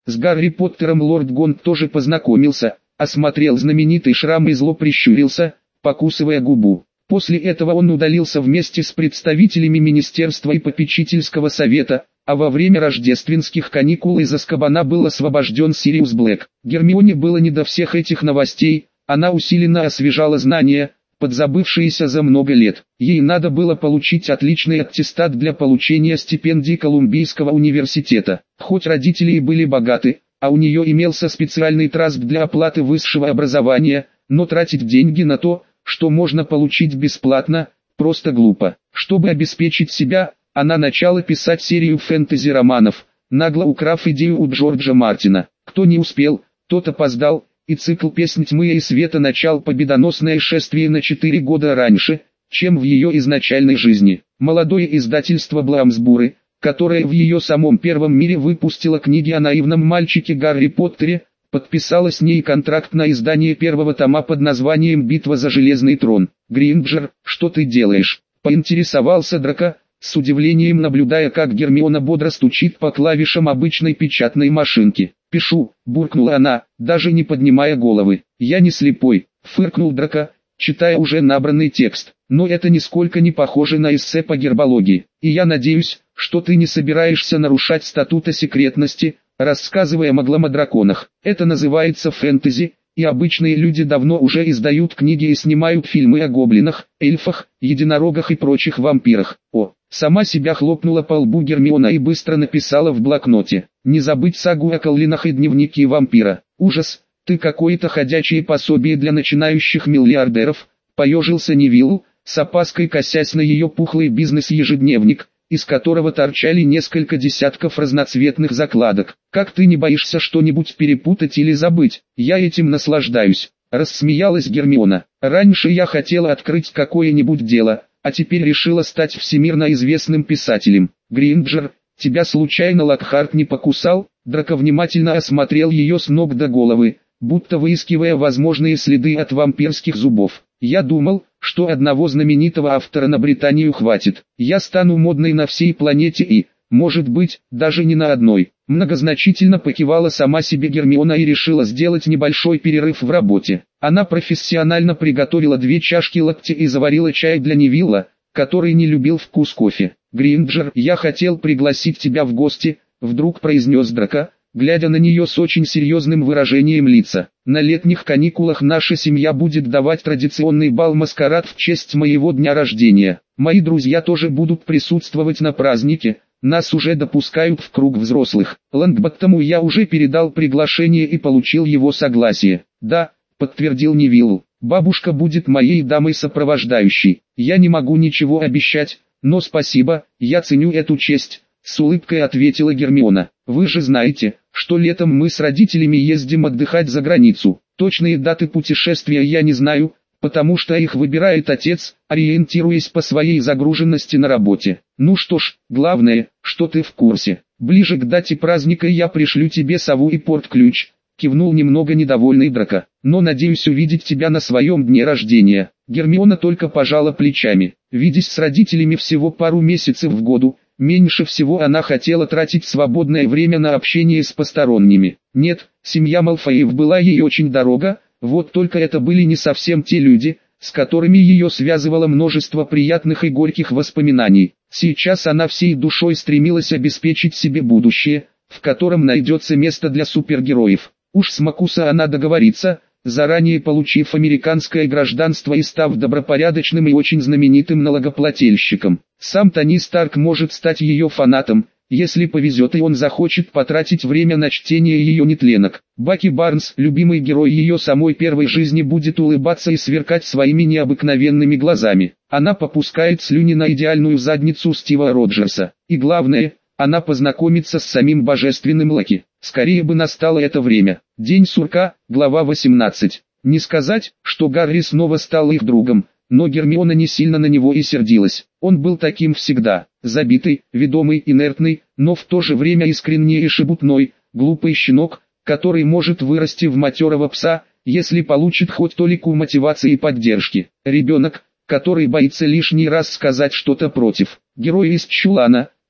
С Гарри Поттером лорд Гонт тоже познакомился, осмотрел знаменитый шрам и зло прищурился, покусывая губу. После этого он удалился вместе с представителями Министерства и Попечительского совета, а во время рождественских каникул из Азкабана был освобожден Сириус Блэк. Гермионе было не до всех этих новостей, она усиленно освежала знания, подзабывшиеся за много лет. Ей надо было получить отличный аттестат для получения стипендии Колумбийского университета. Хоть родители и были богаты, а у нее имелся специальный траст для оплаты высшего образования, но тратить деньги на то, что можно получить бесплатно, просто глупо. Чтобы обеспечить себя, она начала писать серию фэнтези-романов, нагло украв идею у Джорджа Мартина. Кто не успел, тот опоздал, и цикл «Песнь тьмы и света» начал победоносное шествие на 4 года раньше, чем в ее изначальной жизни. Молодое издательство Бламсбуры, которое в ее самом первом мире выпустило книги о наивном мальчике Гарри Поттере, подписало с ней контракт на издание первого тома под названием «Битва за Железный трон». «Гринджер, что ты делаешь?» – поинтересовался Драко, с удивлением наблюдая, как Гермиона бодро стучит по клавишам обычной печатной машинки. «Пишу», – буркнула она, даже не поднимая головы. «Я не слепой», – фыркнул Драко, читая уже набранный текст. «Но это нисколько не похоже на эссе по гербологии. И я надеюсь, что ты не собираешься нарушать статута секретности, рассказывая маглам о драконах. Это называется фэнтези, и обычные люди давно уже издают книги и снимают фильмы о гоблинах, эльфах, единорогах и прочих вампирах». О, сама себя хлопнула по лбу Гермиона и быстро написала в блокноте. «Не забыть сагу о Коллинах и дневники вампира. Ужас, ты какое-то ходячее пособие для начинающих миллиардеров», поежился Невилл, с опаской косясь на ее пухлый бизнес-ежедневник, из которого торчали несколько десятков разноцветных закладок. «Как ты не боишься что-нибудь перепутать или забыть? Я этим наслаждаюсь», — рассмеялась Гермиона. «Раньше я хотела открыть какое-нибудь дело, а теперь решила стать всемирно известным писателем. Гринджер, тебя случайно Локхарт не покусал?» Драко внимательно осмотрел ее с ног до головы, будто выискивая возможные следы от вампирских зубов. «Я думал, что одного знаменитого автора на Британию хватит. Я стану модной на всей планете и, может быть, даже не на одной». Многозначительно покивала сама себе Гермиона и решила сделать небольшой перерыв в работе. Она профессионально приготовила 2 чашки латте и заварила чай для Невилла, который не любил вкус кофе. «Гринджер, я хотел пригласить тебя в гости», — вдруг произнес Драко, глядя на нее с очень серьезным выражением лица. «На летних каникулах наша семья будет давать традиционный бал-маскарад в честь моего дня рождения. Мои друзья тоже будут присутствовать на празднике, нас уже допускают в круг взрослых. Лонгботтому я уже передал приглашение и получил его согласие». «Да», — подтвердил Невилл, — «бабушка будет моей дамой сопровождающей. Я не могу ничего обещать, но спасибо, я ценю эту честь», — с улыбкой ответила Гермиона. «Вы же знаете, что летом мы с родителями ездим отдыхать за границу. Точные даты путешествия я не знаю, потому что их выбирает отец, ориентируясь по своей загруженности на работе. Ну что ж, главное, что ты в курсе. Ближе к дате праздника я пришлю тебе сову и порт-ключ», — кивнул немного недовольный Драко. «Но надеюсь увидеть тебя на своем дне рождения». Гермиона только пожала плечами. Видясь с родителями всего пару месяцев в году, меньше всего она хотела тратить свободное время на общение с посторонними. Нет, семья Малфоев была ей очень дорога, вот только это были не совсем те люди, с которыми ее связывало множество приятных и горьких воспоминаний. Сейчас она всей душой стремилась обеспечить себе будущее, в котором найдется место для супергероев. Уж с Макуса она договорится, заранее получив американское гражданство и став добропорядочным и очень знаменитым налогоплательщиком. Сам Тони Старк может стать ее фанатом, если повезет и он захочет потратить время на чтение ее нетленок. Баки Барнс, любимый герой ее самой первой жизни, будет улыбаться и сверкать своими необыкновенными глазами. Она попускает слюни на идеальную задницу Стива Роджерса. И главное, она познакомится с самим божественным Локи. Скорее бы настало это время. День сурка, глава 18. Не сказать, что Гарри снова стал их другом, но Гермиона не сильно на него и сердилась. Он был таким всегда, забитый, ведомый, инертный, но в то же время искренний и шебутной, глупый щенок, который может вырасти в матерого пса, если получит хоть толику мотивации и поддержки. Ребенок, который боится лишний раз сказать что-то против. Герой из чулана,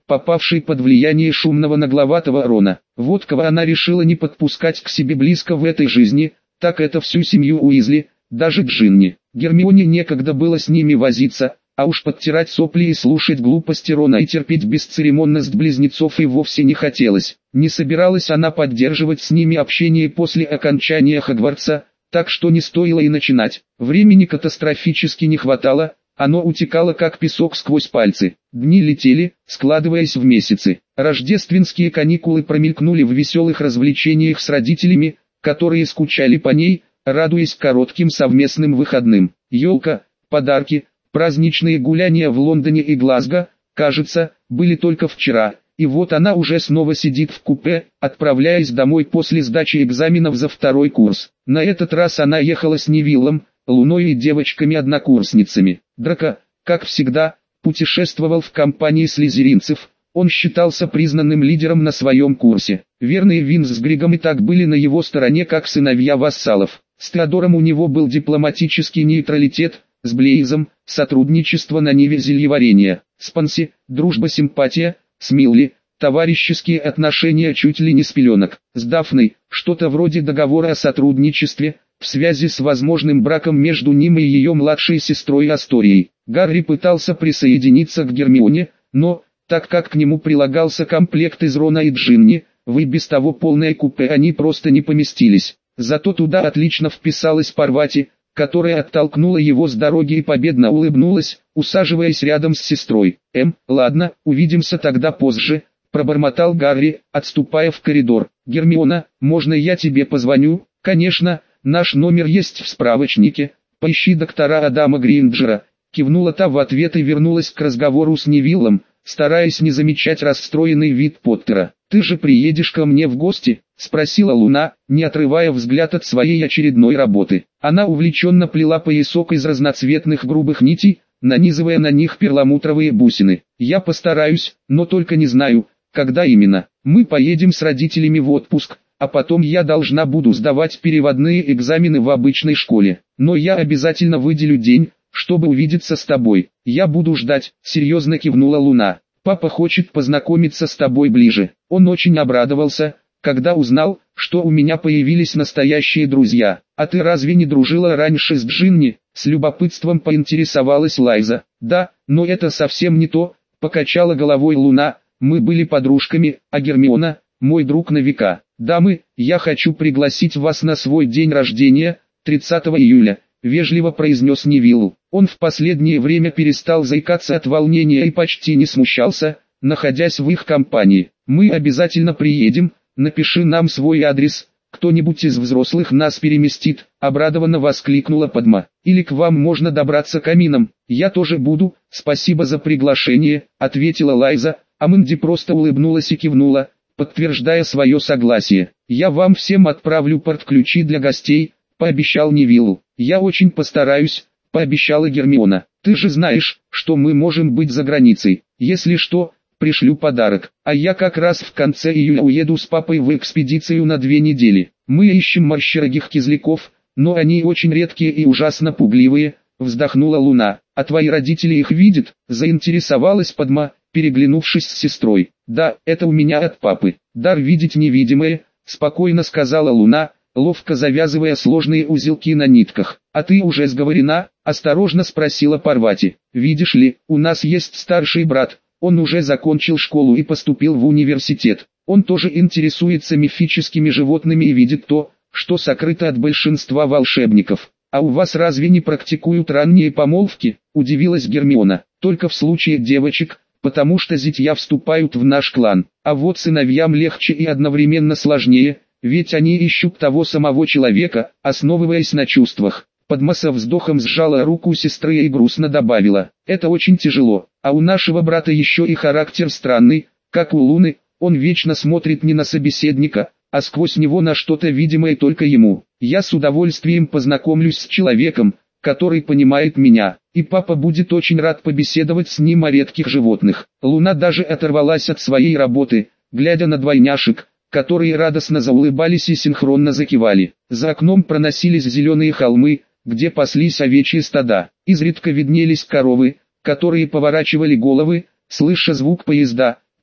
попавшей под влияние шумного нагловатого Рона. Вот кого она решила не подпускать к себе близко в этой жизни, так это всю семью Уизли, даже Джинни. Гермионе некогда было с ними возиться, а уж подтирать сопли и слушать глупости Рона и терпеть бесцеремонность близнецов и вовсе не хотелось. Не собиралась она поддерживать с ними общение после окончания Хогвартса, так что не стоило и начинать. Времени катастрофически не хватало, оно утекало как песок сквозь пальцы. Дни летели, складываясь в месяцы. Рождественские каникулы промелькнули в веселых развлечениях с родителями, которые скучали по ней, радуясь коротким совместным выходным. Елка, подарки, праздничные гуляния в Лондоне и Глазго, кажется, были только вчера, и вот она уже снова сидит в купе, отправляясь домой после сдачи экзаменов за второй курс. На этот раз она ехала с Невиллом, Луной и девочками-однокурсницами. Драко, как всегда, путешествовал в компании слизеринцев. Он считался признанным лидером на своем курсе. Верные Винс с Григом и так были на его стороне как сыновья вассалов. С Теодором у него был дипломатический нейтралитет, с Блейзом – сотрудничество на ниве зельеварения, с Панси – дружба-симпатия, с Милли – товарищеские отношения чуть ли не с пеленок, с Дафной – что-то вроде договора о сотрудничестве, в связи с возможным браком между ним и ее младшей сестрой Асторией. Гарри пытался присоединиться к Гермионе, но, так как к нему прилагался комплект из Рона и Джинни, в и без того полное купе они просто не поместились. Зато туда отлично вписалась Парвати, которая оттолкнула его с дороги и победно улыбнулась, усаживаясь рядом с сестрой. Ладно, увидимся тогда позже», – пробормотал Гарри, отступая в коридор. «Гермиона, можно я тебе позвоню?» «Конечно, наш номер есть в справочнике, поищи доктора Адама Гринджера», – кивнула та в ответ и вернулась к разговору с Невиллом, стараясь не замечать расстроенный вид Поттера. «Ты же приедешь ко мне в гости?» – спросила Луна, не отрывая взгляд от своей очередной работы. Она увлеченно плела поясок из разноцветных грубых нитей, нанизывая на них перламутровые бусины. «Я постараюсь, но только не знаю, когда именно. Мы поедем с родителями в отпуск, а потом я должна буду сдавать переводные экзамены в обычной школе. Но я обязательно выделю день, чтобы увидеться с тобой. Я буду ждать», — серьезно кивнула Луна. «Папа хочет познакомиться с тобой ближе». Он очень обрадовался, когда узнал, что у меня появились настоящие друзья. «А ты разве не дружила раньше с Джинни?» — с любопытством поинтересовалась Лайза. «Да, но это совсем не то», — покачала головой Луна. «Мы были подружками, а Гермиона — мой друг на века. Дамы, я хочу пригласить вас на свой день рождения, 30 июля», — вежливо произнес Невилл. Он в последнее время перестал заикаться от волнения и почти не смущался, находясь в их компании. «Мы обязательно приедем, напиши нам свой адрес, кто-нибудь из взрослых нас переместит», — обрадованно воскликнула Падма. «Или к вам можно добраться камином». «Я тоже буду, спасибо за приглашение», — ответила Лайза, а Мэнди просто улыбнулась и кивнула, подтверждая свое согласие. «Я вам всем отправлю портключи для гостей», — пообещал Невиллу. «Я очень постараюсь», — пообещала Гермиона. «Ты же знаешь, что мы можем быть за границей. Если что, пришлю подарок. А я как раз в конце июля уеду с папой в экспедицию на 2 недели. Мы ищем морщерогих кизляков, но они очень редкие и ужасно пугливые», — вздохнула Луна. «А твои родители их видят?» — заинтересовалась Падма, переглянувшись с сестрой. «Да, это у меня от папы. Дар видеть невидимое», — спокойно сказала Луна, ловко завязывая сложные узелки на нитках. «А ты уже сговорена?» — осторожно спросила Парвати. «Видишь ли, у нас есть старший брат, он уже закончил школу и поступил в университет. Он тоже интересуется мифическими животными и видит то, что сокрыто от большинства волшебников. А у вас разве не практикуют ранние помолвки?» — удивилась Гермиона. «Только в случае девочек, потому что зятья вступают в наш клан. А вот сыновьям легче и одновременно сложнее, ведь они ищут того самого человека, основываясь на чувствах». Падма со вздохом сжала руку сестры и грустно добавила: «Это очень тяжело, а у нашего брата еще и характер странный, как у Луны, он вечно смотрит не на собеседника, а сквозь него на что-то видимое только ему. Я с удовольствием познакомлюсь с человеком, который понимает меня, и папа будет очень рад побеседовать с ним о редких животных». Луна даже оторвалась от своей работы, глядя на двойняшек, которые радостно заулыбались и синхронно закивали. За окном проносились зеленые холмы, где паслись овечьи стада. Изредка виднелись коровы, которые поворачивали головы, слыша звук поезда,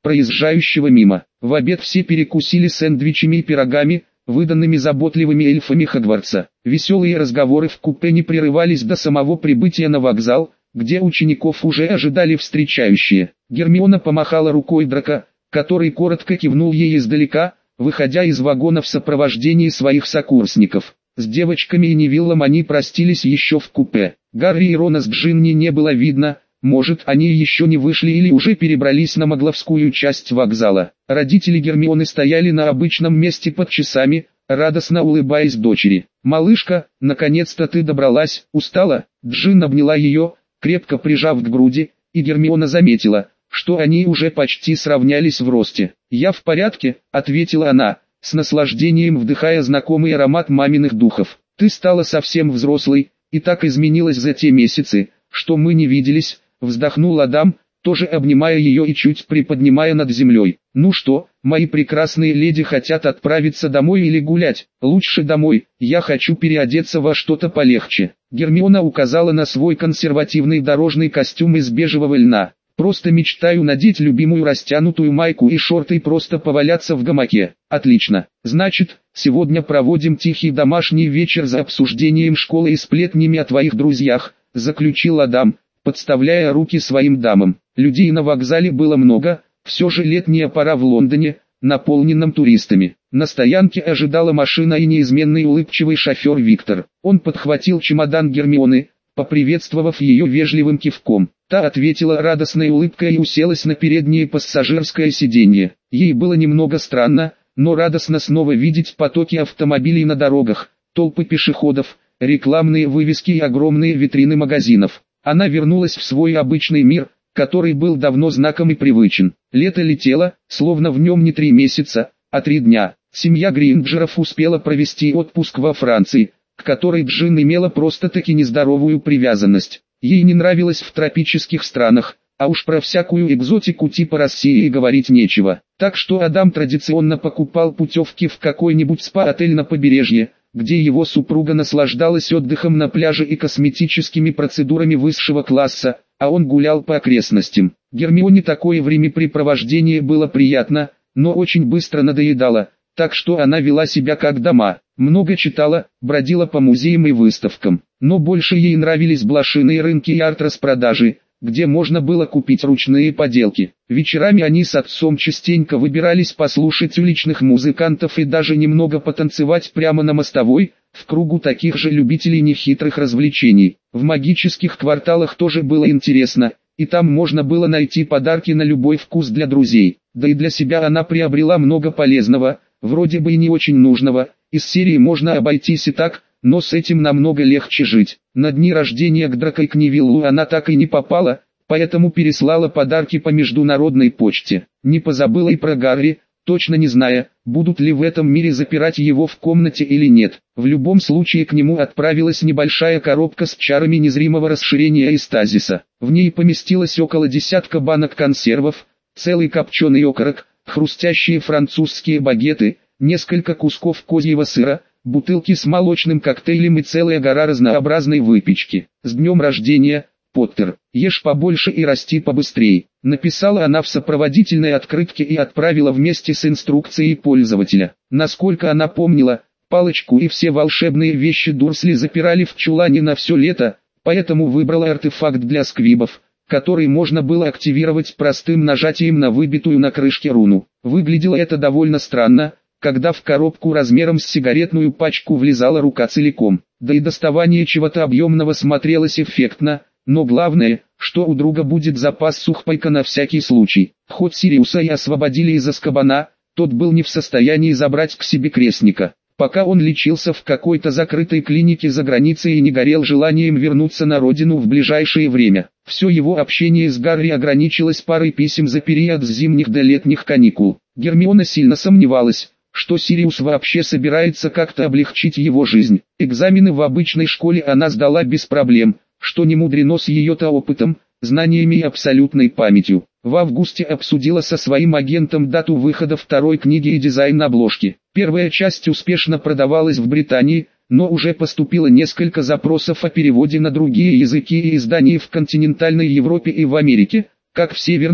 проезжающего мимо. В обед все перекусили сэндвичами и пирогами, выданными заботливыми эльфами Хогвартса. Веселые разговоры в купе не прерывались до самого прибытия на вокзал, где учеников уже ожидали встречающие. Гермиона помахала рукой Драко, который коротко кивнул ей издалека, выходя из вагона в сопровождении своих сокурсников. С девочками и Невиллом они простились еще в купе. Гарри и Рона с Джинни не было видно, может, они еще не вышли или уже перебрались на Магловскую часть вокзала. Родители Гермионы стояли на обычном месте под часами, радостно улыбаясь дочери. «Малышка, наконец-то ты добралась, устала?» Джин обняла ее, крепко прижав к груди, и Гермиона заметила, что они уже почти сравнялись в росте. «Я в порядке», — ответила она, с наслаждением вдыхая знакомый аромат маминых духов. «Ты стала совсем взрослой, и так изменилась за те месяцы, что мы не виделись», — вздохнул Адам, тоже обнимая ее и чуть приподнимая над землей. «Ну что, мои прекрасные леди хотят отправиться домой или гулять?» «Лучше домой, я хочу переодеться во что-то полегче». Гермиона указала на свой консервативный дорожный костюм из бежевого льна. «Просто мечтаю надеть любимую растянутую майку и шорты и просто поваляться в гамаке». «Отлично. Значит, сегодня проводим тихий домашний вечер за обсуждением школы и сплетнями о твоих друзьях», — заключил Адам, подставляя руки своим дамам. Людей на вокзале было много, все же летняя пора в Лондоне, наполненном туристами. На стоянке ожидала машина и неизменный улыбчивый шофер Виктор. Он подхватил чемодан Гермионы, поприветствовав ее вежливым кивком. Та ответила радостной улыбкой и уселась на переднее пассажирское сиденье. Ей было немного странно, но радостно снова видеть потоки автомобилей на дорогах, толпы пешеходов, рекламные вывески и огромные витрины магазинов. Она вернулась в свой обычный мир, который был давно знаком и привычен. Лето летело, словно в нем не 3 месяца, а 3 дня. Семья Гринджеров успела провести отпуск во Франции, к которой Джин имела просто-таки нездоровую привязанность. Ей не нравилось в тропических странах, а уж про всякую экзотику типа России и говорить нечего. Так что Адам традиционно покупал путевки в какой-нибудь спа-отель на побережье, где его супруга наслаждалась отдыхом на пляже и косметическими процедурами высшего класса, а он гулял по окрестностям. Гермионе такое времяпрепровождение было приятно, но очень быстро надоедало, так что она вела себя как дома. Много читала, бродила по музеям и выставкам, но больше ей нравились блошиные рынки и арт-распродажи, где можно было купить ручные поделки. Вечерами они с отцом частенько выбирались послушать уличных музыкантов и даже немного потанцевать прямо на мостовой, в кругу таких же любителей нехитрых развлечений. В магических кварталах тоже было интересно, и там можно было найти подарки на любой вкус для друзей. Да и для себя она приобрела много полезного, вроде бы и не очень нужного. Из серии можно обойтись и так, но с этим намного легче жить. На дни рождения к Драко и к Невиллу она так и не попала, поэтому переслала подарки по международной почте. Не позабыла и про Гарри, точно не зная, будут ли в этом мире запирать его в комнате или нет. В любом случае к нему отправилась небольшая коробка с чарами незримого расширения и стазиса. В ней поместилось около десятка банок консервов, целый копченый окорок, хрустящие французские багеты, несколько кусков козьего сыра, бутылки с молочным коктейлем и целая гора разнообразной выпечки. «С днем рождения, Поттер! Ешь побольше и расти побыстрее», написала она в сопроводительной открытке и отправила вместе с инструкцией пользователя. Насколько она помнила, палочку и все волшебные вещи Дурсли запирали в чулане на все лето, поэтому выбрала артефакт для сквибов, который можно было активировать простым нажатием на выбитую на крышке руну. Выглядело это довольно странно, когда в коробку размером с сигаретную пачку влезала рука целиком. Да и доставание чего-то объемного смотрелось эффектно, но главное, что у друга будет запас сухпайка на всякий случай. Хоть Сириуса и освободили из Азкабана, тот был не в состоянии забрать к себе крестника. Пока он лечился в какой-то закрытой клинике за границей и не горел желанием вернуться на родину в ближайшее время. Все его общение с Гарри ограничилось парой писем за период с зимних до летних каникул. Гермиона сильно сомневалась, что Сириус вообще собирается как-то облегчить его жизнь. Экзамены в обычной школе она сдала без проблем, что не мудрено с ее-то опытом, знаниями и абсолютной памятью. В августе обсудила со своим агентом дату выхода второй книги и дизайн обложки. Первая часть успешно продавалась в Британии, но уже поступило несколько запросов о переводе на другие языки и издании в континентальной Европе и в Америке, как в Северной,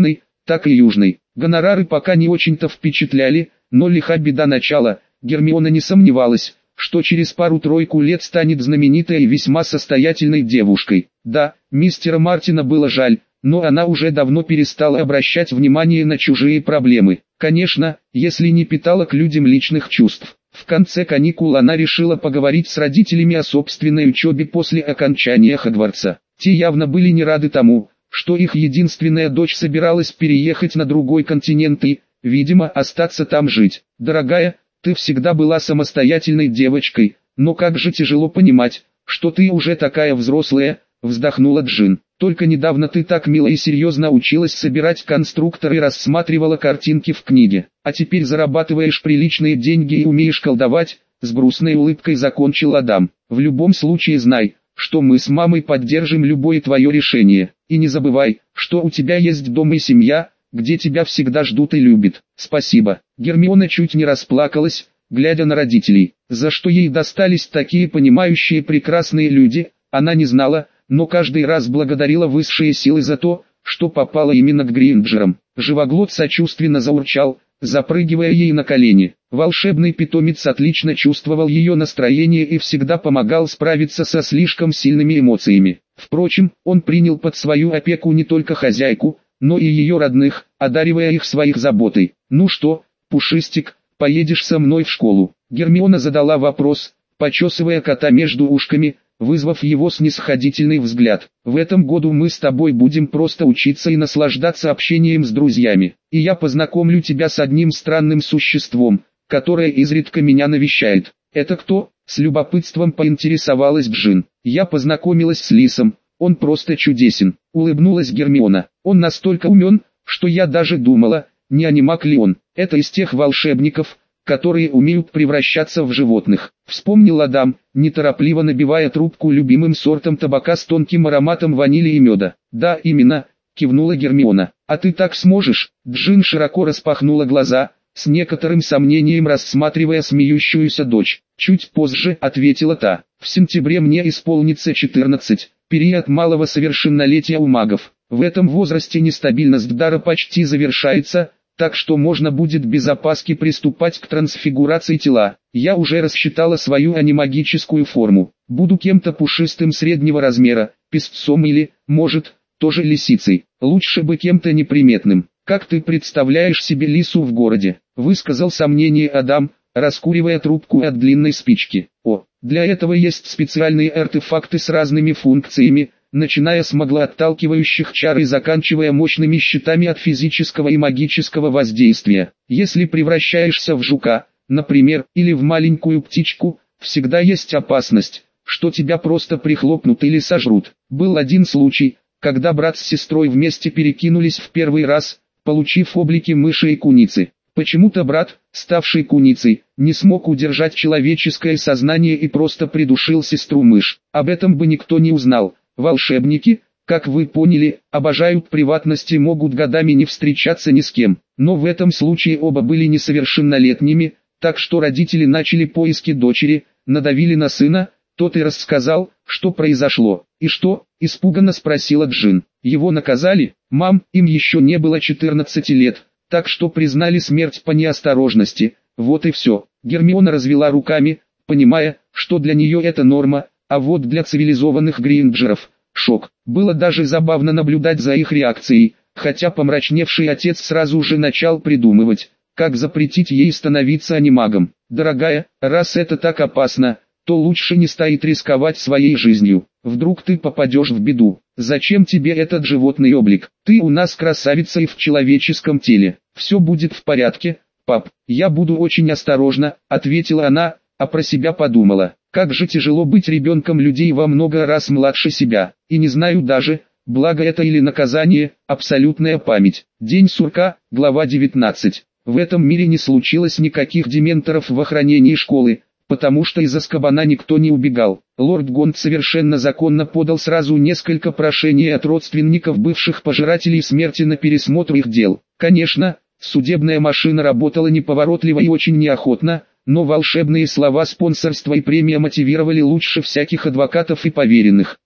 так и южной. Гонорары пока не очень-то впечатляли, но лиха беда начала. Гермиона не сомневалась, что через пару-тройку лет станет знаменитой и весьма состоятельной девушкой. Да, мистера Мартина было жаль, но она уже давно перестала обращать внимание на чужие проблемы. Конечно, если не питала к людям личных чувств. В конце каникул она решила поговорить с родителями о собственной учебе после окончания Хогвартса. Те явно были не рады тому, что их единственная дочь собиралась переехать на другой континент и, видимо, остаться там жить. «Дорогая, ты всегда была самостоятельной девочкой, но как же тяжело понимать, что ты уже такая взрослая», — вздохнула Джин. «Только недавно ты так мило и серьезно училась собирать конструктор и рассматривала картинки в книге, а теперь зарабатываешь приличные деньги и умеешь колдовать», — с грустной улыбкой закончил Адам. «В любом случае знай, что мы с мамой поддержим любое твое решение, и не забывай, что у тебя есть дом и семья, где тебя всегда ждут и любят». «Спасибо». Гермиона чуть не расплакалась, глядя на родителей. За что ей достались такие понимающие прекрасные люди, она не знала, но каждый раз благодарила высшие силы за то, что попала именно к Гринджерам. Живоглот сочувственно заурчал, запрыгивая ей на колени. Волшебный питомец отлично чувствовал ее настроение и всегда помогал справиться со слишком сильными эмоциями. Впрочем, он принял под свою опеку не только хозяйку, но и ее родных, одаривая их своей заботой. «Ну что, Пушистик, поедешь со мной в школу?» Гермиона задала вопрос, почесывая кота между ушками, вызвав его снисходительный взгляд. «В этом году мы с тобой будем просто учиться и наслаждаться общением с друзьями. И я познакомлю тебя с одним странным существом, которое изредка меня навещает». «Это кто?» — с любопытством поинтересовалась Джин. «Я познакомилась с Лисом, он просто чудесен», — улыбнулась Гермиона. «Он настолько умен, что я даже думала, не анимак ли он. Это из тех волшебников, которые умеют превращаться в животных», — вспомнил Адам, неторопливо набивая трубку любимым сортом табака с тонким ароматом ванили и меда. «Да, именно», — кивнула Гермиона. «А ты так сможешь?» Джин широко распахнула глаза, с некоторым сомнением рассматривая смеющуюся дочь. «Чуть позже», — ответила та. «В сентябре мне исполнится 14, период малого совершеннолетия у магов. В этом возрасте нестабильность дара почти завершается, так что можно будет без опаски приступать к трансфигурации тела. Я уже рассчитала свою анимагическую форму. Буду кем-то пушистым среднего размера, песцом или, может, тоже лисицей. Лучше бы кем-то неприметным. Как ты представляешь себе лису в городе?» — высказал сомнение Адам, раскуривая трубку от длинной спички. «О, для этого есть специальные артефакты с разными функциями, начиная с маглоотталкивающих чар и заканчивая мощными щитами от физического и магического воздействия. Если превращаешься в жука, например, или в маленькую птичку, всегда есть опасность, что тебя просто прихлопнут или сожрут. Был один случай, когда брат с сестрой вместе перекинулись в первый раз, получив облики мыши и куницы. Почему-то брат, ставший куницей, не смог удержать человеческое сознание и просто придушил сестру-мышь. Об этом бы никто не узнал. Волшебники, как вы поняли, обожают приватность и могут годами не встречаться ни с кем. Но в этом случае оба были несовершеннолетними, так что родители начали поиски дочери, надавили на сына, тот и рассказал, что произошло. «И что?» – испуганно спросила Джин. «Его наказали? Мам, им еще не было 14 лет, так что признали смерть по неосторожности, вот и все». Гермиона развела руками, понимая, что для нее это норма, а вот для цивилизованных Гринджеров – шок. Было даже забавно наблюдать за их реакцией, хотя помрачневший отец сразу же начал придумывать, как запретить ей становиться анимагом. «Дорогая, раз это так опасно, то лучше не стоит рисковать своей жизнью. Вдруг ты попадешь в беду. Зачем тебе этот животный облик? Ты у нас красавица и в человеческом теле. Все будет в порядке, пап. Я буду очень осторожна», — ответила она, а про себя подумала. Как же тяжело быть ребенком людей во много раз младше себя. И не знаю даже, благо это или наказание, абсолютная память. День сурка, глава 19. В этом мире не случилось никаких дементоров в охранении школы, потому что из Азкабана никто не убегал. Лорд Гонт совершенно законно подал сразу несколько прошений от родственников бывших пожирателей смерти на пересмотр их дел. Конечно, судебная машина работала неповоротливо и очень неохотно, но волшебные слова спонсорства и премия мотивировали лучше всяких адвокатов и поверенных.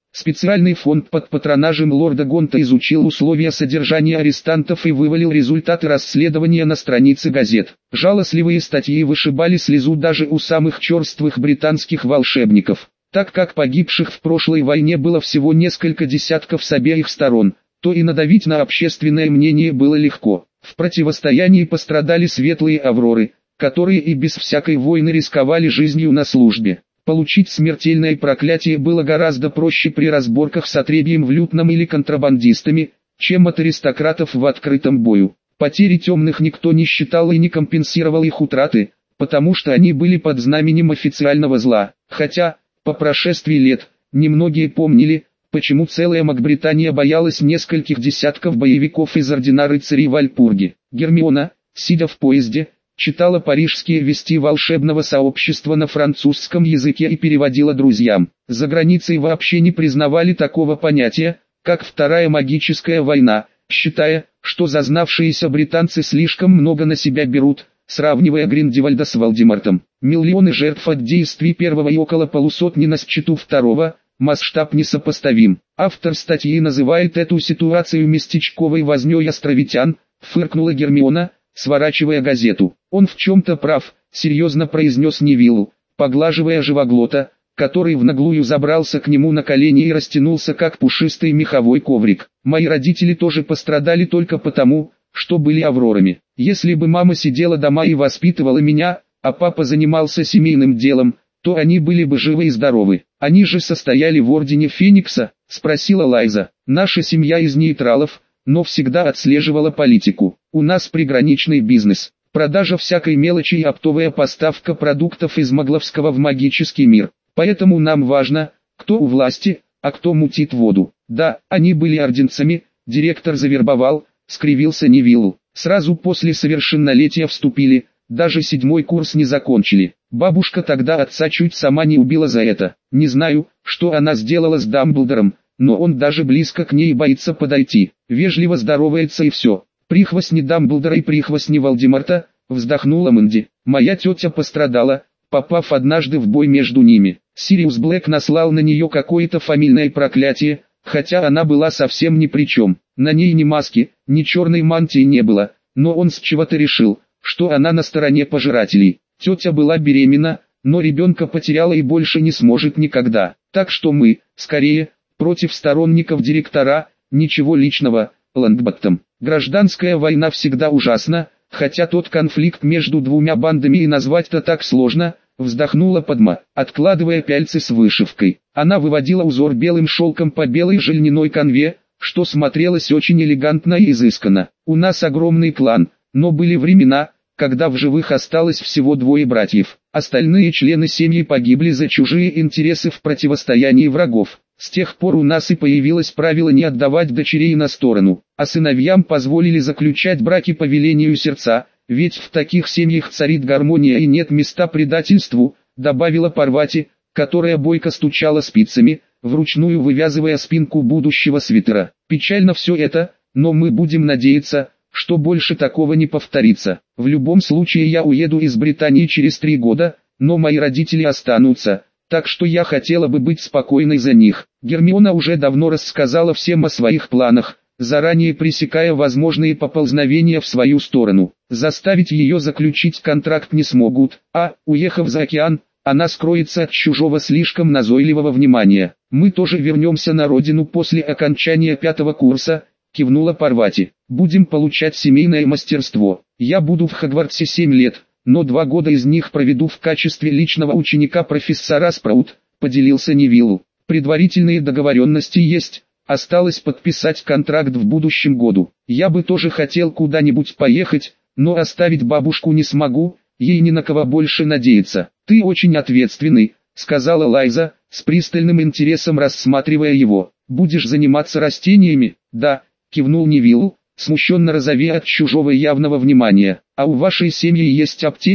Специальный фонд под патронажем лорда Гонта изучил условия содержания арестантов и вывалил результаты расследования на страницы газет. Жалостливые статьи вышибали слезу даже у самых черствых британских волшебников. Так как погибших в прошлой войне было всего несколько десятков с обеих сторон, то и надавить на общественное мнение было легко. В противостоянии пострадали светлые авроры, которые и без всякой войны рисковали жизнью на службе. Получить смертельное проклятие было гораздо проще при разборках с отребьем в лютном или контрабандистами, чем от аристократов в открытом бою. Потери темных никто не считал и не компенсировал их утраты, потому что они были под знаменем официального зла. Хотя, по прошествии лет, немногие помнили, почему целая Макбритания боялась нескольких десятков боевиков из ордена рыцарей Вальпурги. Гермиона, сидя в поезде, читала парижские вести волшебного сообщества на французском языке и переводила друзьям. За границей вообще не признавали такого понятия, как Вторая магическая война, считая, что зазнавшиеся британцы слишком много на себя берут, сравнивая Гриндевальда с Волдемортом. Миллионы жертв от действий первого и около полусотни на счету второго, масштаб несопоставим. Автор статьи называет эту ситуацию местечковой вознёй островитян, фыркнула Гермиона, сворачивая газету. Он в чем-то прав, серьезно произнес Невилл, поглаживая живоглота, который в наглую забрался к нему на колени и растянулся как пушистый меховой коврик. Мои родители тоже пострадали только потому, что были аврорами. Если бы мама сидела дома и воспитывала меня, а папа занимался семейным делом, то они были бы живы и здоровы. Они же состояли в Ордене Феникса, спросила Лайза. Наша семья из нейтралов, но всегда отслеживала политику. У нас приграничный бизнес, продажа всякой мелочи и оптовая поставка продуктов из Магловского в магический мир. Поэтому нам важно, кто у власти, а кто мутит воду. Да, они были орденцами, директор завербовал, скривился Невилл. Сразу после совершеннолетия вступили, даже 7-й курс не закончили. Бабушка тогда отца чуть сама не убила за это. Не знаю, что она сделала с Дамблдором, но он даже близко к ней боится подойти. Вежливо здоровается и все. Прихвостни Дамблдора и прихвостни Волдеморта, вздохнула Мэнди. Моя тетя пострадала, попав однажды в бой между ними. Сириус Блэк наслал на нее какое-то фамильное проклятие, хотя она была совсем ни при чем. На ней ни маски, ни черной мантии не было, но он с чего-то решил, что она на стороне пожирателей. Тетя была беременна, но ребенка потеряла и больше не сможет никогда. Так что мы, скорее, против сторонников директора, ничего личного, Лонгботтом. Гражданская война всегда ужасна, хотя тот конфликт между двумя бандами и назвать-то так сложно, вздохнула Падма, откладывая пяльцы с вышивкой. Она выводила узор белым шелком по белой же льняной канве, что смотрелось очень элегантно и изысканно. У нас огромный клан, но были времена, когда в живых осталось всего 2 братьев. Остальные члены семьи погибли за чужие интересы в противостоянии врагов. С тех пор у нас и появилось правило не отдавать дочерей на сторону, а сыновьям позволили заключать браки по велению сердца, ведь в таких семьях царит гармония и нет места предательству, добавила Парвати, которая бойко стучала спицами, вручную вывязывая спинку будущего свитера. Печально все это, но мы будем надеяться, что больше такого не повторится. В любом случае я уеду из Британии через 3 года, но мои родители останутся, так что я хотела бы быть спокойной за них. Гермиона уже давно рассказала всем о своих планах, заранее пресекая возможные поползновения в свою сторону. Заставить ее заключить контракт не смогут, а, уехав за океан, она скроется от чужого слишком назойливого внимания. Мы тоже вернемся на родину после окончания 5-го курса, кивнула Парвати. Будем получать семейное мастерство. Я буду в Хогвартсе 7 лет, но 2 года из них проведу в качестве личного ученика профессора Спраут, поделился Невилл. Предварительные договоренности есть, осталось подписать контракт в будущем году. Я бы тоже хотел куда-нибудь поехать, но оставить бабушку не смогу, ей ни на кого больше надеяться. Ты очень ответственный, сказала Лайза, с пристальным интересом рассматривая его. Будешь заниматься растениями? Да, кивнул Невилл, смущенно розовея от чужого явного внимания. А у вашей семьи есть аптеки?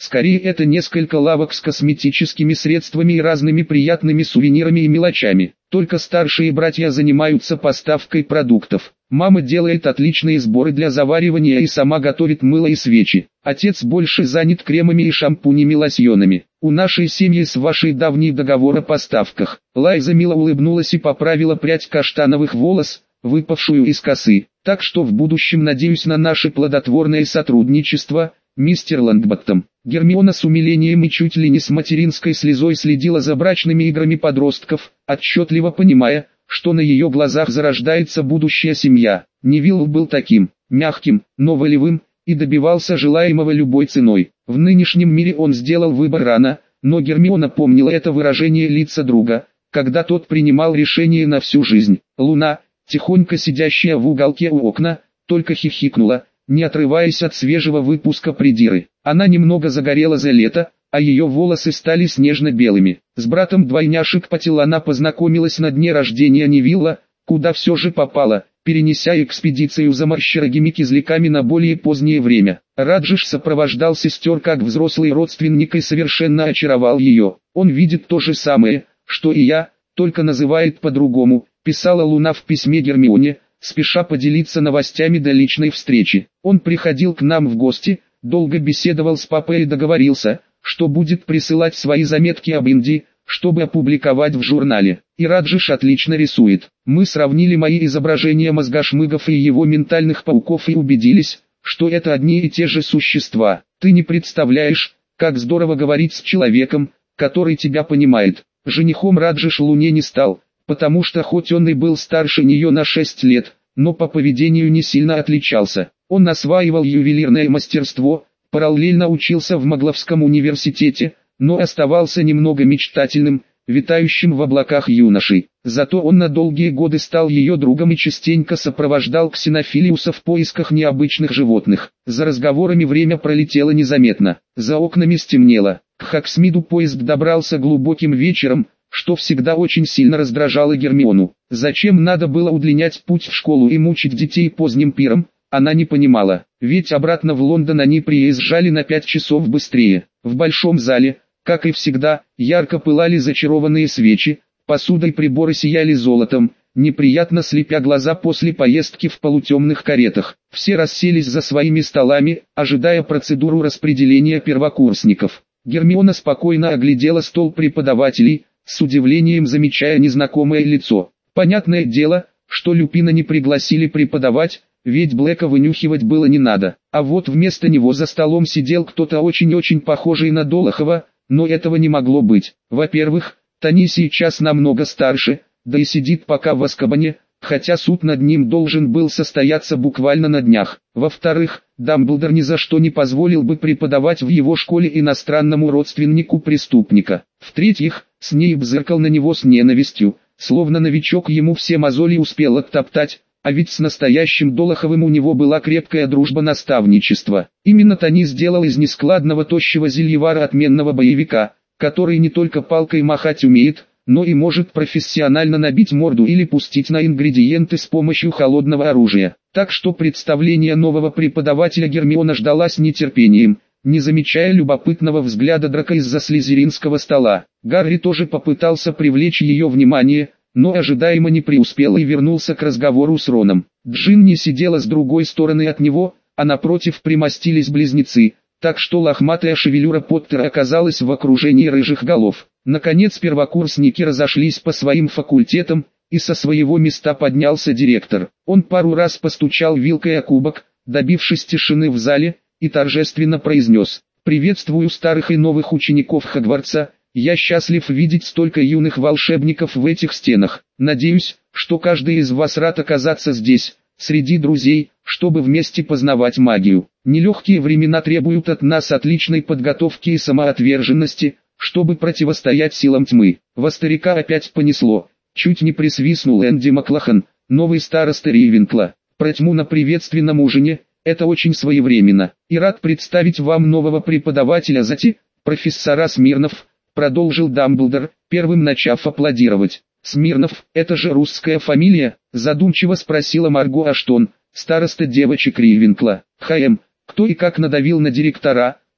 Скорее это несколько лавок с косметическими средствами и разными приятными сувенирами и мелочами. Только старшие братья занимаются поставкой продуктов. Мама делает отличные сборы для заваривания и сама готовит мыло и свечи. Отец больше занят кремами и шампунями, лосьонами. У нашей семьи с вашей давний договор о поставках. Лайза мило улыбнулась и поправила прядь каштановых волос, выпавшую из косы. Так что в будущем надеюсь на наше плодотворное сотрудничество, мистер Лонгботтом. Гермиона с умилением и чуть ли не с материнской слезой следила за брачными играми подростков, отчетливо понимая, что на ее глазах зарождается будущая семья. Невилл был таким, мягким, но волевым, и добивался желаемого любой ценой. В нынешнем мире он сделал выбор рано, но Гермиона помнила это выражение лица друга, когда тот принимал решение на всю жизнь. Луна, тихонько сидящая в уголке у окна, только хихикнула, не отрываясь от свежего выпуска «Придиры». Она немного загорела за лето, а ее волосы стали снежно-белыми. С братом двойняшек Патил она познакомилась на дне рождения Невилла, куда все же попала, перенеся экспедицию за морщерогими-кизляками на более позднее время. Раджиш сопровождал сестер как взрослый родственник и совершенно очаровал ее. «Он видит то же самое, что и я, только называет по-другому», писала Луна в письме Гермионе, спеша поделиться новостями до личной встречи. «Он приходил к нам в гости, долго беседовал с папой и договорился, что будет присылать свои заметки об Индии, чтобы опубликовать в журнале. И Раджиш отлично рисует. Мы сравнили мои изображения мозгошмыгов и его ментальных пауков и убедились, что это одни и те же существа. Ты не представляешь, как здорово говорить с человеком, который тебя понимает». Женихом Раджиш Луне не стал, потому что хоть он и был старше нее на 6 лет, но по поведению не сильно отличался. Он осваивал ювелирное мастерство, параллельно учился в Магловском университете, но оставался немного мечтательным, витающим в облаках юношей. Зато он на долгие годы стал ее другом и частенько сопровождал Ксенофилиуса в поисках необычных животных. За разговорами время пролетело незаметно. За окнами стемнело. К Хоксмиду поезд добрался глубоким вечером, что всегда очень сильно раздражало Гермиону. Зачем надо было удлинять путь в школу и мучить детей поздним пиром, она не понимала, ведь обратно в Лондон они приезжали на 5 часов быстрее. В большом зале, как и всегда, ярко пылали зачарованные свечи, посуда и приборы сияли золотом, неприятно слепя глаза после поездки в полутемных каретах. Все расселись за своими столами, ожидая процедуру распределения первокурсников. Гермиона спокойно оглядела стол преподавателей, с удивлением замечая незнакомое лицо. Понятное дело, что Люпина не пригласили преподавать, ведь Блэка вынюхивать было не надо. А вот вместо него за столом сидел кто-то очень-очень похожий на Долохова, но этого не могло быть. Во-первых, Тони сейчас намного старше, да и сидит пока в Азкабане, хотя суд над ним должен был состояться буквально на днях. Во-вторых, Дамблдор ни за что не позволил бы преподавать в его школе иностранному родственнику преступника. В-третьих, Снейп зыркал на него с ненавистью, словно новичок ему все мозоли успел оттоптать, а ведь с настоящим Долоховым у него была крепкая дружба наставничества. Именно Тони сделал из нескладного тощего зельевара отменного боевика, который не только палкой махать умеет, но и может профессионально набить морду или пустить на ингредиенты с помощью холодного оружия. Так что представление нового преподавателя Гермиона ждала с нетерпением, не замечая любопытного взгляда Драко из-за слизеринского стола. Гарри тоже попытался привлечь ее внимание, но ожидаемо не преуспел и вернулся к разговору с Роном. Джинни сидела с другой стороны от него, а напротив примостились близнецы, так что лохматая шевелюра Поттера оказалась в окружении рыжих голов. Наконец первокурсники разошлись по своим факультетам, и со своего места поднялся директор. Он пару раз постучал вилкой о кубок, добившись тишины в зале, и торжественно произнес: «Приветствую старых и новых учеников Хогвартса. Я счастлив видеть столько юных волшебников в этих стенах. Надеюсь, что каждый из вас рад оказаться здесь, среди друзей, чтобы вместе познавать магию. Нелегкие времена требуют от нас отличной подготовки и самоотверженности, чтобы противостоять силам тьмы». Во старика опять понесло. Чуть не присвистнул Энди Маклахан, новый староста Ривенкла. Про тьму на приветственном ужине — это очень своевременно. И рад представить вам нового преподавателя Зати, профессора Смирнов, продолжил Дамблдор, первым начав аплодировать. «Смирнов, это же русская фамилия?» задумчиво спросила Марго Аштон, староста девочек Ривенкла. «Кто и как надавил на директора,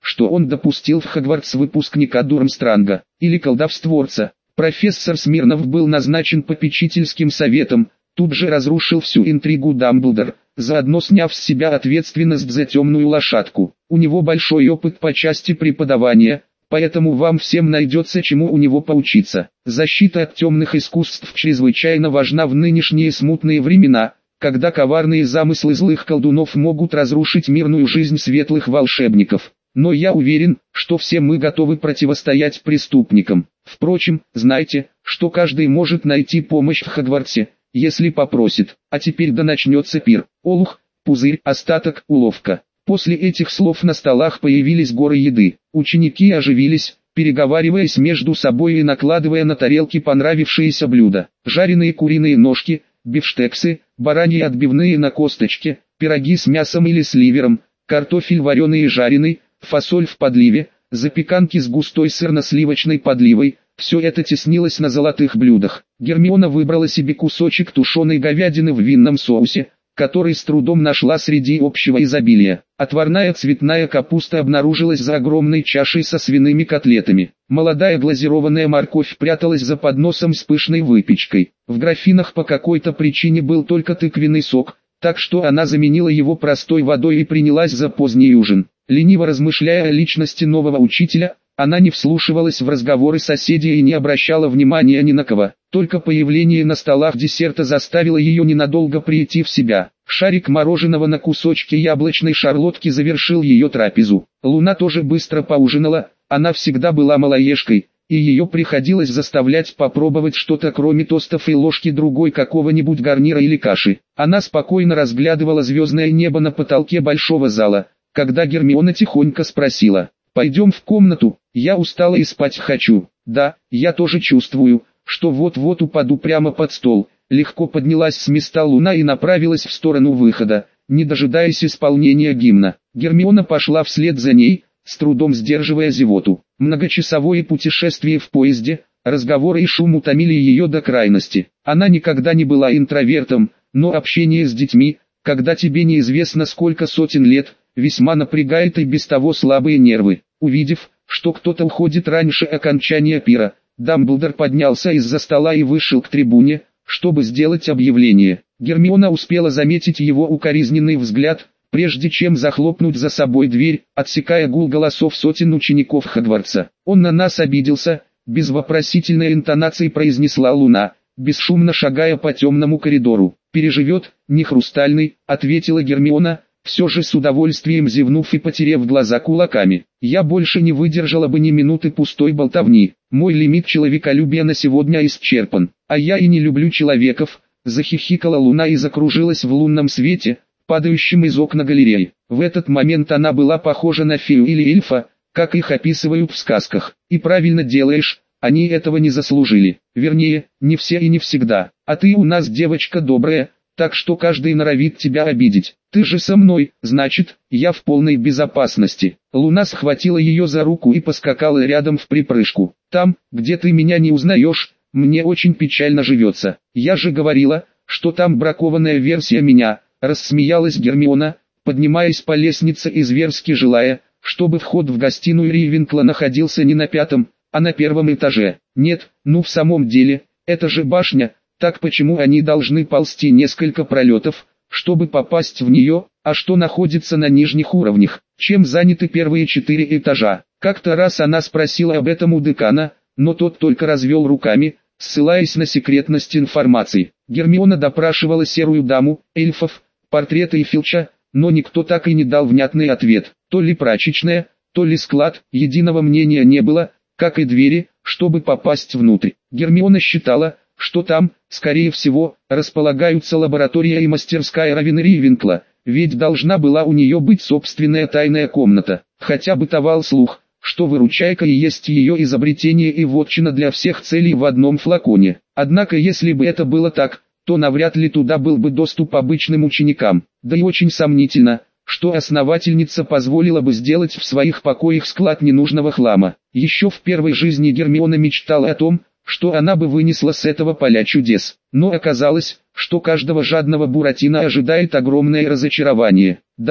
что он допустил в Хогвартс выпускника Дурмстранга, или колдовстворца. Профессор Смирнов был назначен попечительским советом, тут же разрушил всю интригу Дамблдор, заодно сняв с себя ответственность за темную лошадку. У него большой опыт по части преподавания, поэтому вам всем найдется чему у него поучиться. Защита от темных искусств чрезвычайно важна в нынешние смутные времена, когда коварные замыслы злых колдунов могут разрушить мирную жизнь светлых волшебников. Но я уверен, что все мы готовы противостоять преступникам. Впрочем, знайте, что каждый может найти помощь в Хогвартсе, если попросит. А теперь да начнется пир. Олух, пузырь, остаток, уловка. После этих слов на столах появились горы еды. Ученики оживились, переговариваясь между собой и накладывая на тарелки понравившиеся блюда. Жареные куриные ножки, бифштексы, бараньи отбивные на косточке, пироги с мясом или с ливером, картофель вареный и жареный, фасоль в подливе, запеканки с густой сырно-сливочной подливой. Все это теснилось на золотых блюдах. Гермиона выбрала себе кусочек тушеной говядины в винном соусе, который с трудом нашла среди общего изобилия. Отварная цветная капуста обнаружилась за огромной чашей со свиными котлетами. Молодая глазированная морковь пряталась за подносом с пышной выпечкой. В графинах по какой-то причине был только тыквенный сок, так что она заменила его простой водой и принялась за поздний ужин. Лениво размышляя о личности нового учителя, она не вслушивалась в разговоры соседей и не обращала внимания ни на кого. Только появление на столах десерта заставило ее ненадолго прийти в себя. Шарик мороженого на кусочке яблочной шарлотки завершил ее трапезу. Луна тоже быстро поужинала, она всегда была малоежкой, и ее приходилось заставлять попробовать что-то кроме тостов и ложки другой какого-нибудь гарнира или каши. Она спокойно разглядывала звездное небо на потолке большого зала, когда Гермиона тихонько спросила: «Пойдем в комнату, я устала и спать хочу». «Да, я тоже чувствую, что вот-вот упаду прямо под стол». Легко поднялась с места Луна и направилась в сторону выхода, не дожидаясь исполнения гимна. Гермиона пошла вслед за ней, с трудом сдерживая зевоту. Многочасовое путешествие в поезде, разговоры и шум утомили ее до крайности. Она никогда не была интровертом, но общение с детьми, когда тебе неизвестно сколько сотен лет, весьма напрягает и без того слабые нервы. Увидев, что кто-то уходит раньше окончания пира, Дамблдор поднялся из-за стола и вышел к трибуне, чтобы сделать объявление. Гермиона успела заметить его укоризненный взгляд, прежде чем захлопнуть за собой дверь, отсекая гул голосов сотен учеников Хогвартса. «Он на нас обиделся», — без вопросительной интонации произнесла Луна, бесшумно шагая по темному коридору. «Переживет, не хрустальный», — ответила Гермиона, все же с удовольствием зевнув и потерев глаза кулаками. «Я больше не выдержала бы ни минуты пустой болтовни. Мой лимит человеколюбия на сегодня исчерпан. А я и не люблю человеков», — захихикала Луна и закружилась в лунном свете, падающем из окна галереи. В этот момент она была похожа на фею или эльфа, как их описывают в сказках. «И правильно делаешь, они этого не заслужили. Вернее, не все и не всегда. А ты у нас девочка добрая, так что каждый норовит тебя обидеть. Ты же со мной, значит, я в полной безопасности». Луна схватила ее за руку и поскакала рядом в припрыжку. «Там, где ты меня не узнаешь, мне очень печально живется. Я же говорила, что там бракованная версия меня», — рассмеялась Гермиона, поднимаясь по лестнице и зверски желая, чтобы вход в гостиную Ривенкла находился не на 5-м, а на 1-м этаже. «Нет, ну в самом деле, это же башня, так почему они должны ползти несколько пролетов, чтобы попасть в нее, а что находится на нижних уровнях? Чем заняты первые 4 этажа?» Как-то раз она спросила об этом у декана, но тот только развел руками, ссылаясь на секретность информации. Гермиона допрашивала серую даму, эльфов, портреты и Филча, но никто так и не дал внятный ответ. То ли прачечная, то ли склад, единого мнения не было, как и двери, чтобы попасть внутрь. Гермиона считала, что там, скорее всего, располагаются лаборатория и мастерская Равена Ривенкла, ведь должна была у нее быть собственная тайная комната. Хотя бытовал слух, что выручайка и есть ее изобретение и вотчина для всех целей в одном флаконе. Однако если бы это было так, то навряд ли туда был бы доступ обычным ученикам. Да и очень сомнительно, что основательница позволила бы сделать в своих покоях склад ненужного хлама. Еще в первой жизни Гермиона мечтала о том, что она бы вынесла с этого поля чудес. Но оказалось, что каждого жадного буратино ожидает огромное разочарование. Да,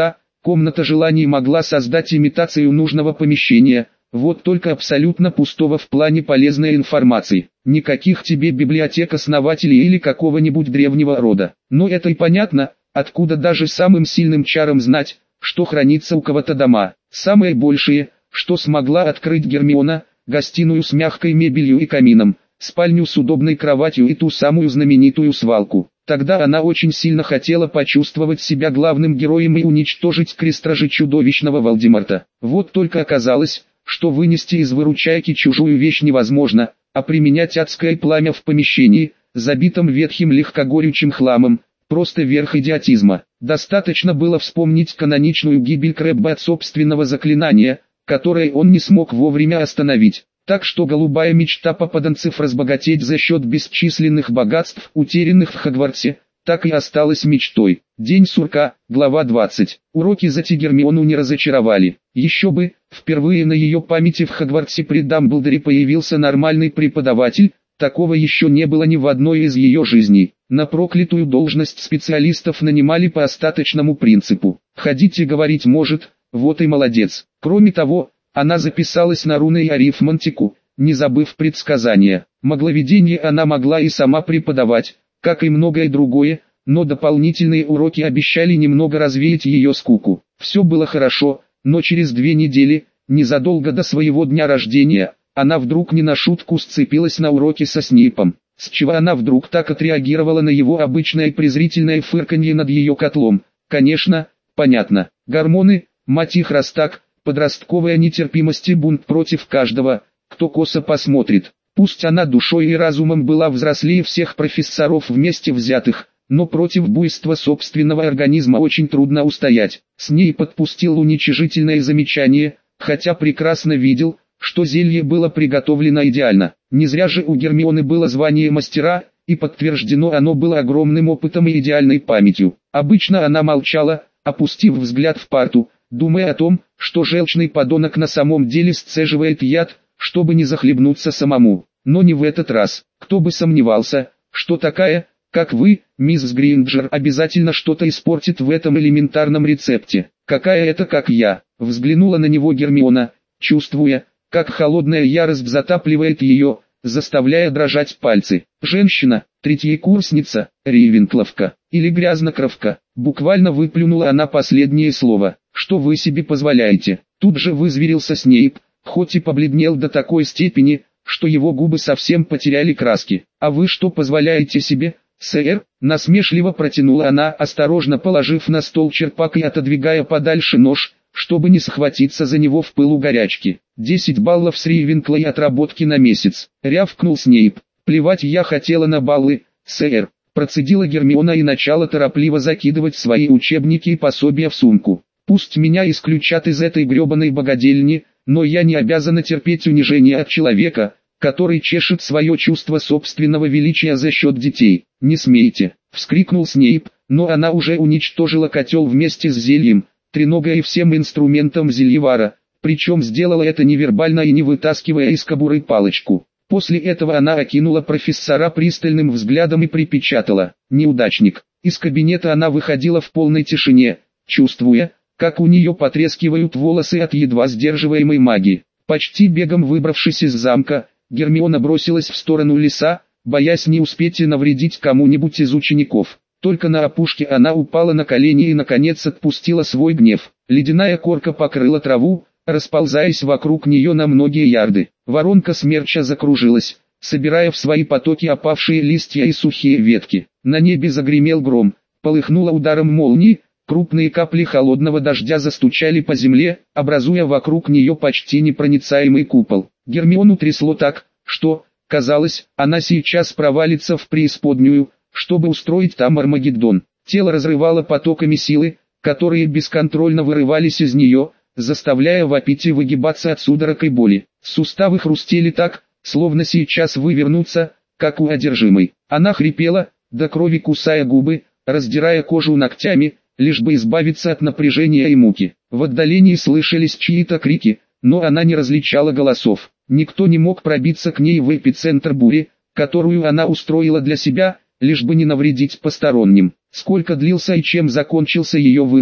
Комната желаний могла создать имитацию нужного помещения, вот только абсолютно пустого в плане полезной информации. Никаких тебе библиотек основателей или какого-нибудь древнего рода. Но это и понятно, откуда даже самым сильным чарам знать, что хранится у кого-то дома. Самое большее, что смогла открыть Гермиона, гостиную с мягкой мебелью и камином, спальню с удобной кроватью и ту самую знаменитую свалку. Тогда она очень сильно хотела почувствовать себя главным героем и уничтожить крестражи чудовищного Волдеморта. Вот только оказалось, что вынести из выручайки чужую вещь невозможно, а применять адское пламя в помещении, забитом ветхим легкогорючим хламом, просто верх идиотизма. Достаточно было вспомнить каноничную гибель Крэбба от собственного заклинания, которое он не смог вовремя остановить. Так что голубая мечта попаданцев разбогатеть за счет бесчисленных богатств, утерянных в Хогвартсе, так и осталась мечтой. День сурка, глава 20. Уроки Зати Гермиону не разочаровали. Еще бы, впервые на ее памяти в Хогвартсе при Дамблдоре появился нормальный преподаватель, такого еще не было ни в одной из ее жизней. На проклятую должность специалистов нанимали по остаточному принципу. Ходить и говорить может, вот и молодец. Кроме того, она записалась на руны и арифмантику, не забыв предсказания. Магловедение она могла и сама преподавать, как и многое другое, но дополнительные уроки обещали немного развеять ее скуку. Все было хорошо, но через 2 недели, незадолго до своего дня рождения, она вдруг не на шутку сцепилась на уроке со Снейпом. С чего она вдруг так отреагировала на его обычное презрительное фырканье над ее котлом? Конечно, понятно. Гормоны, мать их раз так, подростковая нетерпимость и бунт против каждого, кто косо посмотрит. Пусть она душой и разумом была взрослее всех профессоров вместе взятых, но против буйства собственного организма очень трудно устоять. С ней подпустил уничижительное замечание, хотя прекрасно видел, что зелье было приготовлено идеально. Не зря же у Гермионы было звание мастера, и подтверждено оно было огромным опытом и идеальной памятью. Обычно она молчала, опустив взгляд в парту, думая о том, что желчный подонок на самом деле сцеживает яд, чтобы не захлебнуться самому. Но не в этот раз. Кто бы сомневался, что такая, как вы, мисс Гринджер, обязательно что-то испортит в этом элементарном рецепте. Какая это как я? Взглянула на него Гермиона, чувствуя, как холодная ярость затапливает ее, заставляя дрожать пальцы. Женщина, третьекурсница, рейвенкловка, или грязнокровка. Буквально выплюнула она последнее слово. Что вы себе позволяете? Тут же вызверился Снейп, хоть и побледнел до такой степени, что его губы совсем потеряли краски. А вы что позволяете себе, сэр? Насмешливо протянула она, осторожно положив на стол черпак и отодвигая подальше нож, чтобы не схватиться за него в пылу горячки. 10 баллов с Рейвенкла и отработки на месяц. Рявкнул Снейп. Плевать я хотела на баллы, сэр. Процедила Гермиона и начала торопливо закидывать свои учебники и пособия в сумку. Пусть меня исключат из этой гребаной богадельни, но я не обязана терпеть унижение от человека, который чешет свое чувство собственного величия за счет детей. «Не смейте!» — вскрикнул Снейп, но она уже уничтожила котел вместе с зельем, треногой и всем инструментом зельевара, причем сделала это невербально и не вытаскивая из кобуры палочку. После этого она окинула профессора пристальным взглядом и припечатала: «Неудачник». Из кабинета она выходила в полной тишине, чувствуя, как у нее потрескивают волосы от едва сдерживаемой магии. Почти бегом выбравшись из замка, Гермиона бросилась в сторону леса, боясь не успеть и навредить кому-нибудь из учеников. Только на опушке она упала на колени и наконец отпустила свой гнев. Ледяная корка покрыла траву, расползаясь вокруг нее на многие ярды. Воронка смерча закружилась, собирая в свои потоки опавшие листья и сухие ветки. На небе загремел гром, полыхнуло ударом молнии, крупные капли холодного дождя застучали по земле, образуя вокруг нее почти непроницаемый купол. Гермиону трясло так, что, казалось, она сейчас провалится в преисподнюю, чтобы устроить там Армагеддон. Тело разрывало потоками силы, которые бесконтрольно вырывались из нее, заставляя вопить и выгибаться от судорог и боли. Суставы хрустели так, словно сейчас вывернутся, как у одержимой. Она хрипела, до крови кусая губы, раздирая кожу ногтями, лишь бы избавиться от напряжения и муки. В отдалении слышались чьи-то крики, но она не различала голосов. Никто не мог пробиться к ней в эпицентр бури, которую она устроила для себя, лишь бы не навредить посторонним. Сколько длился и чем закончился ее выброс,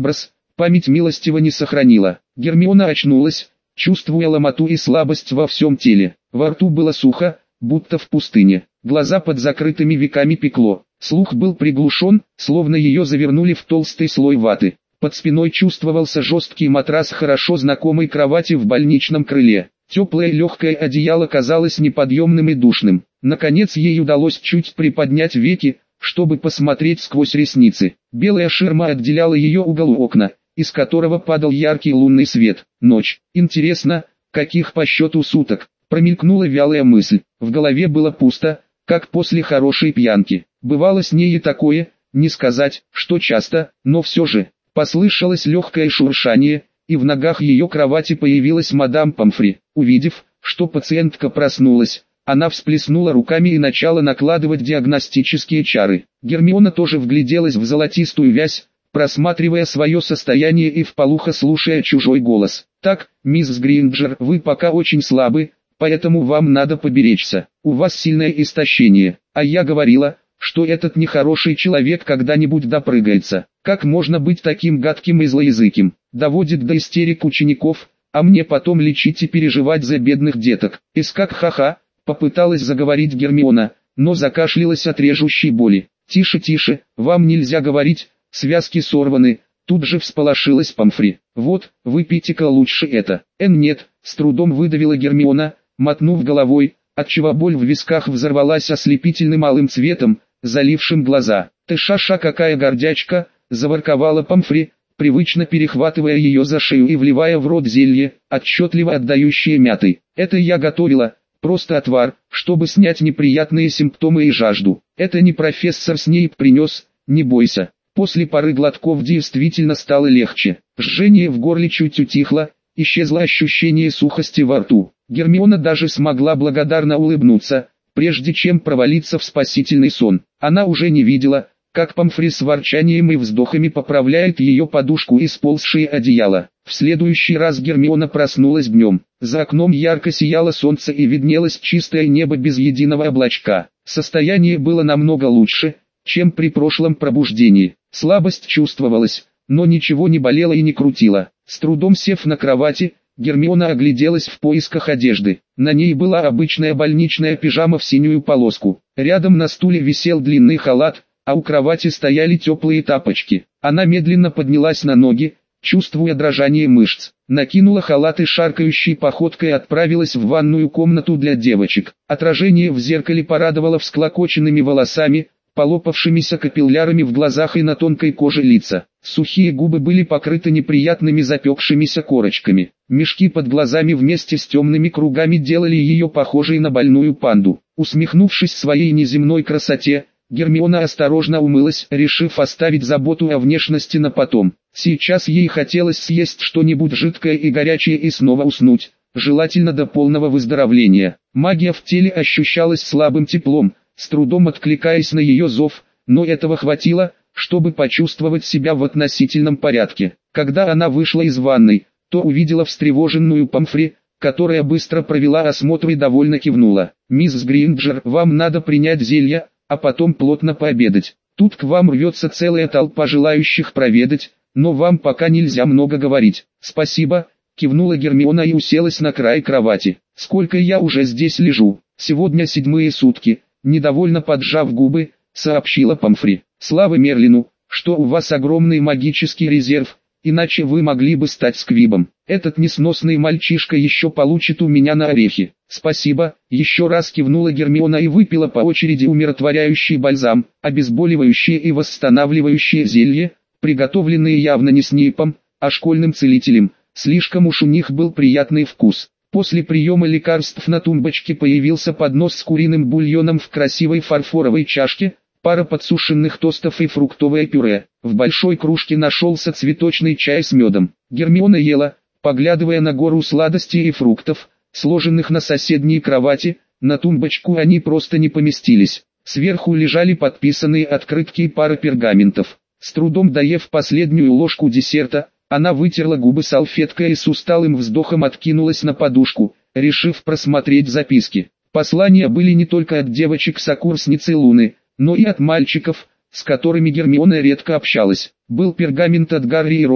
память милостиво не сохранила. Гермиона очнулась, чувствуя ломоту и слабость во всем теле. Во рту было сухо, будто в пустыне. Глаза под закрытыми веками пекло. Слух был приглушен, словно ее завернули в толстый слой ваты. Под спиной чувствовался жесткий матрас хорошо знакомой кровати в больничном крыле. Теплое легкое одеяло казалось неподъемным и душным. Наконец ей удалось чуть приподнять веки, чтобы посмотреть сквозь ресницы. Белая ширма отделяла ее угол у окна, из которого падал яркий лунный свет. Ночь. Интересно, каких по счету суток? Промелькнула вялая мысль. В голове было пусто, как после хорошей пьянки. Бывало с ней и такое, не сказать, что часто, но все же. Послышалось легкое шуршание, и в ногах ее кровати появилась мадам Помфри. Увидев, что пациентка проснулась, она всплеснула руками и начала накладывать диагностические чары. Гермиона тоже вгляделась в золотистую вязь, просматривая свое состояние и вполуха слушая чужой голос. «Так, мисс Гринджер, вы пока очень слабы, поэтому вам надо поберечься. У вас сильное истощение, а я говорила, что этот нехороший человек когда-нибудь допрыгается. Как можно быть таким гадким и злоязыким? Доводит до истерик учеников, а мне потом лечить и переживать за бедных деток». «Искак ха-ха», попыталась заговорить Гермиона, но закашлялась от режущей боли. «Тише, тише, вам нельзя говорить, связки сорваны», тут же всполошилась Помфри. «Вот, выпейте-ка лучше это». Нет», с трудом выдавила Гермиона, мотнув головой, отчего боль в висках взорвалась ослепительным алым цветом, залившим глаза. «Ты шаша какая гордячка», заворковала Помфри, привычно перехватывая ее за шею и вливая в рот зелье, отчетливо отдающее мятой. «Это я готовила, просто отвар, чтобы снять неприятные симптомы и жажду. Это не профессор Снейп принес, не бойся». После пары глотков действительно стало легче. Жжение в горле чуть утихло, исчезло ощущение сухости во рту. Гермиона даже смогла благодарно улыбнуться, прежде чем провалиться в спасительный сон. Она уже не видела, как Помфри с ворчанием и вздохами поправляет ее подушку и сползшее одеяло. В следующий раз Гермиона проснулась днем. За окном ярко сияло солнце и виднелось чистое небо без единого облачка. Состояние было намного лучше, чем при прошлом пробуждении. Слабость чувствовалась, но ничего не болело и не крутило. С трудом сев на кровати, Гермиона огляделась в поисках одежды. На ней была обычная больничная пижама в синюю полоску. Рядом на стуле висел длинный халат, а у кровати стояли теплые тапочки. Она медленно поднялась на ноги, чувствуя дрожание мышц. Накинула халат и шаркающей походкой отправилась в ванную комнату для девочек. Отражение в зеркале порадовало всклокоченными волосами, полопавшимися капиллярами в глазах и на тонкой коже лица. Сухие губы были покрыты неприятными запекшимися корочками. Мешки под глазами вместе с темными кругами делали ее похожей на больную панду. Усмехнувшись своей неземной красоте, Гермиона осторожно умылась, решив оставить заботу о внешности на потом. Сейчас ей хотелось съесть что-нибудь жидкое и горячее и снова уснуть, желательно до полного выздоровления. Магия в теле ощущалась слабым теплом, с трудом откликаясь на ее зов, но этого хватило, чтобы почувствовать себя в относительном порядке. Когда она вышла из ванной, то увидела встревоженную Помфри, которая быстро провела осмотр и довольно кивнула. «Мисс Гринджер, вам надо принять зелье, а потом плотно пообедать. Тут к вам рвется целая толпа желающих проведать, но вам пока нельзя много говорить». «Спасибо», кивнула Гермиона и уселась на край кровати. «Сколько я уже здесь лежу? Сегодня 7-е сутки». Недовольно поджав губы, сообщила Помфри. «Слава Мерлину, что у вас огромный магический резерв, иначе вы могли бы стать сквибом. Этот несносный мальчишка еще получит у меня на орехи». «Спасибо», еще раз кивнула Гермиона и выпила по очереди умиротворяющий бальзам, обезболивающее и восстанавливающее зелье, приготовленные явно не Снейпом, а школьным целителем. Слишком уж у них был приятный вкус. После приема лекарств на тумбочке появился поднос с куриным бульоном в красивой фарфоровой чашке, пара подсушенных тостов и фруктовое пюре. В большой кружке нашелся цветочный чай с медом. Гермиона ела, поглядывая на гору сладостей и фруктов, сложенных на соседней кровати. На тумбочку они просто не поместились. Сверху лежали подписанные открытки и пара пергаментов. С трудом доев последнюю ложку десерта, она вытерла губы салфеткой и с усталым вздохом откинулась на подушку, решив просмотреть записки. Послания были не только от девочек-сокурсницы Луны, но и от мальчиков, с которыми Гермиона редко общалась. Был пергамент от Гарри и Рона,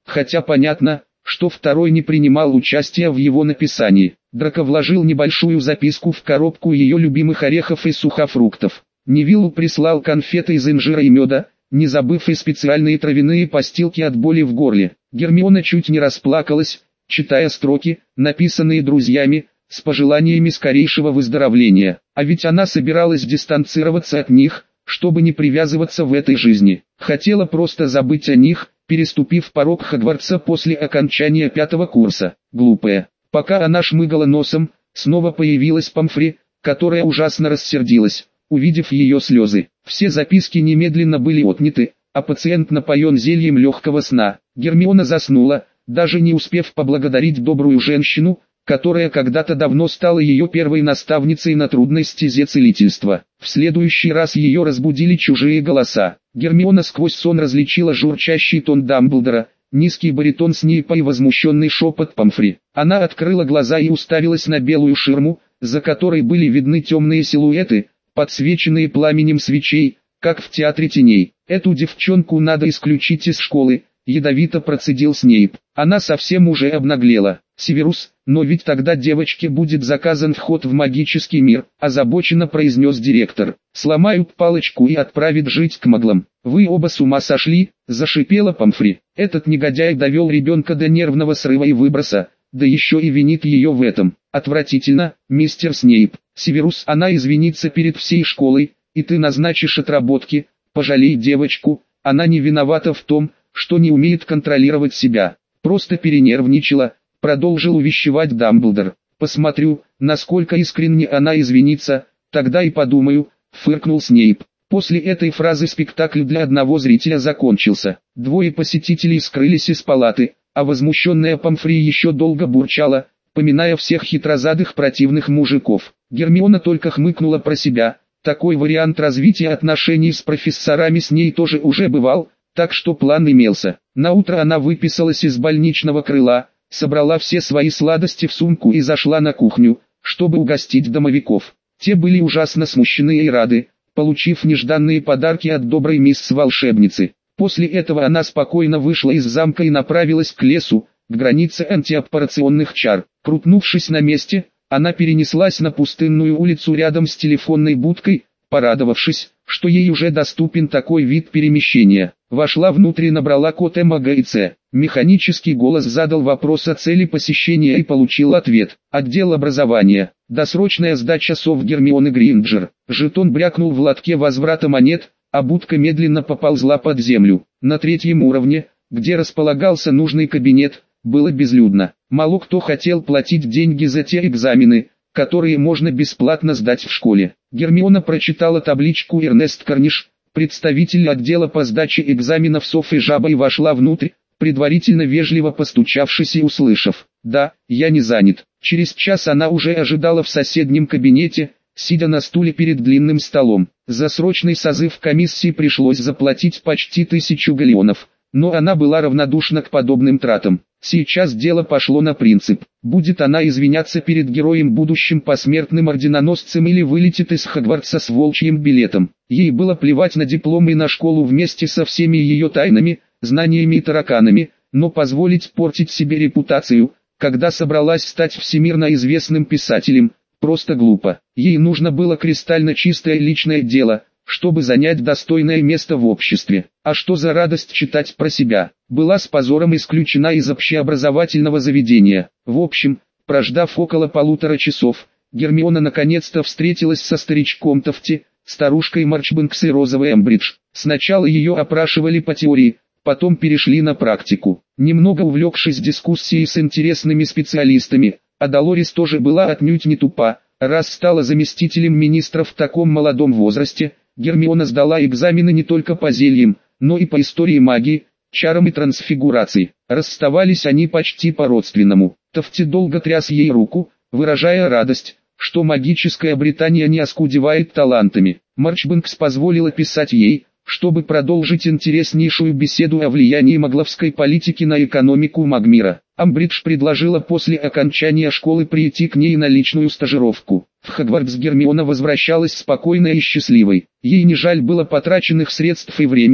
хотя понятно, что второй не принимал участия в его написании. Драко вложил небольшую записку в коробку ее любимых орехов и сухофруктов. Невиллу прислал конфеты из инжира и меда, не забыв и специальные травяные постилки от боли в горле. Гермиона чуть не расплакалась, читая строки, написанные друзьями, с пожеланиями скорейшего выздоровления. А ведь она собиралась дистанцироваться от них, чтобы не привязываться в этой жизни. Хотела просто забыть о них, переступив порог Хогвартса после окончания 5-го курса. Глупая. Пока она шмыгала носом, снова появилась Помфри, которая ужасно рассердилась, увидев ее слезы. Все записки немедленно были отняты, а пациент напоен зельем легкого сна. Гермиона заснула, даже не успев поблагодарить добрую женщину, которая когда-то давно стала ее первой наставницей на трудной стезе целительства. В следующий раз ее разбудили чужие голоса. Гермиона сквозь сон различила журчащий тон Дамблдора, низкий баритон Снейпа и возмущенный шепот Помфри. Она открыла глаза и уставилась на белую ширму, за которой были видны темные силуэты, подсвеченные пламенем свечей, как в театре теней. «Эту девчонку надо исключить из школы», — ядовито процедил Снейп. Она совсем уже обнаглела. «Северус, но ведь тогда девочке будет заказан вход в магический мир», — озабоченно произнес директор. «Сломают палочку и отправят жить к маглам». «Вы оба с ума сошли», — зашипела Помфри. «Этот негодяй довел ребенка до нервного срыва и выброса, да еще и винит ее в этом. Отвратительно, мистер Снейп. Северус, она извинится перед всей школой, и ты назначишь отработки. Пожалей девочку, она не виновата в том, что не умеет контролировать себя. Просто перенервничала», — продолжил увещевать Дамблдор. «Посмотрю, насколько искренне она извинится, тогда и подумаю», — фыркнул Снейп. После этой фразы спектакль для одного зрителя закончился. Двое посетителей скрылись из палаты, а возмущенная Помфри еще долго бурчала, поминая всех хитрозадых противных мужиков. Гермиона только хмыкнула про себя. Такой вариант развития отношений с профессорами с ней тоже уже бывал, так что план имелся. Наутро она выписалась из больничного крыла, собрала все свои сладости в сумку и зашла на кухню, чтобы угостить домовиков. Те были ужасно смущены и рады, получив нежданные подарки от доброй мисс-волшебницы. После этого она спокойно вышла из замка и направилась к лесу, к границе антиаппарационных чар. Крутнувшись на месте, она перенеслась на пустынную улицу рядом с телефонной будкой, порадовавшись, что ей уже доступен такой вид перемещения. Вошла внутрь и набрала код МАГИЦ. Механический голос задал вопрос о цели посещения и получил ответ. Отдел образования. Досрочная сдача сов Гермионы Гринджер. Жетон брякнул в лотке возврата монет, а будка медленно поползла под землю. На 3-м уровне, где располагался нужный кабинет, было безлюдно. Мало кто хотел платить деньги за те экзамены, которые можно бесплатно сдать в школе. Гермиона прочитала табличку «Эрнест Корниш», представитель отдела по сдаче экзаменов сов и жаба, и вошла внутрь, предварительно вежливо постучавшись и услышав: «Да, я не занят». Через час она уже ожидала в соседнем кабинете, сидя на стуле перед длинным столом. За срочный созыв комиссии пришлось заплатить почти 1000 галлеонов, но она была равнодушна к подобным тратам. Сейчас дело пошло на принцип: будет она извиняться перед героем будущим посмертным орденоносцем или вылетит из Хогвартса с волчьим билетом. Ей было плевать на диплом и на школу вместе со всеми ее тайнами, знаниями и тараканами, но позволить портить себе репутацию, когда собралась стать всемирно известным писателем, просто глупо. Ей нужно было кристально чистое личное дело, чтобы занять достойное место в обществе. А что за радость читать про себя? Была с позором исключена из общеобразовательного заведения. В общем, прождав около 1,5 часов, Гермиона наконец-то встретилась со старичком Тофти, старушкой Марчбэнкс и розовой Эмбридж. Сначала ее опрашивали по теории, потом перешли на практику. Немного увлекшись дискуссией с интересными специалистами, а Долорес тоже была отнюдь не тупа, раз стала заместителем министра в таком молодом возрасте. Гермиона сдала экзамены не только по зельям, но и по истории магии, чарам и трансфигурации. Расставались они почти по-родственному. Тофти долго тряс ей руку, выражая радость, что магическая Британия не оскудевает талантами. Марчбэнкс позволила писать ей, чтобы продолжить интереснейшую беседу о влиянии магловской политики на экономику Магмира. Амбридж предложила после окончания школы прийти к ней на личную стажировку. В Хогвартс Гермиона возвращалась спокойной и счастливой. Ей не жаль было потраченных средств и времени,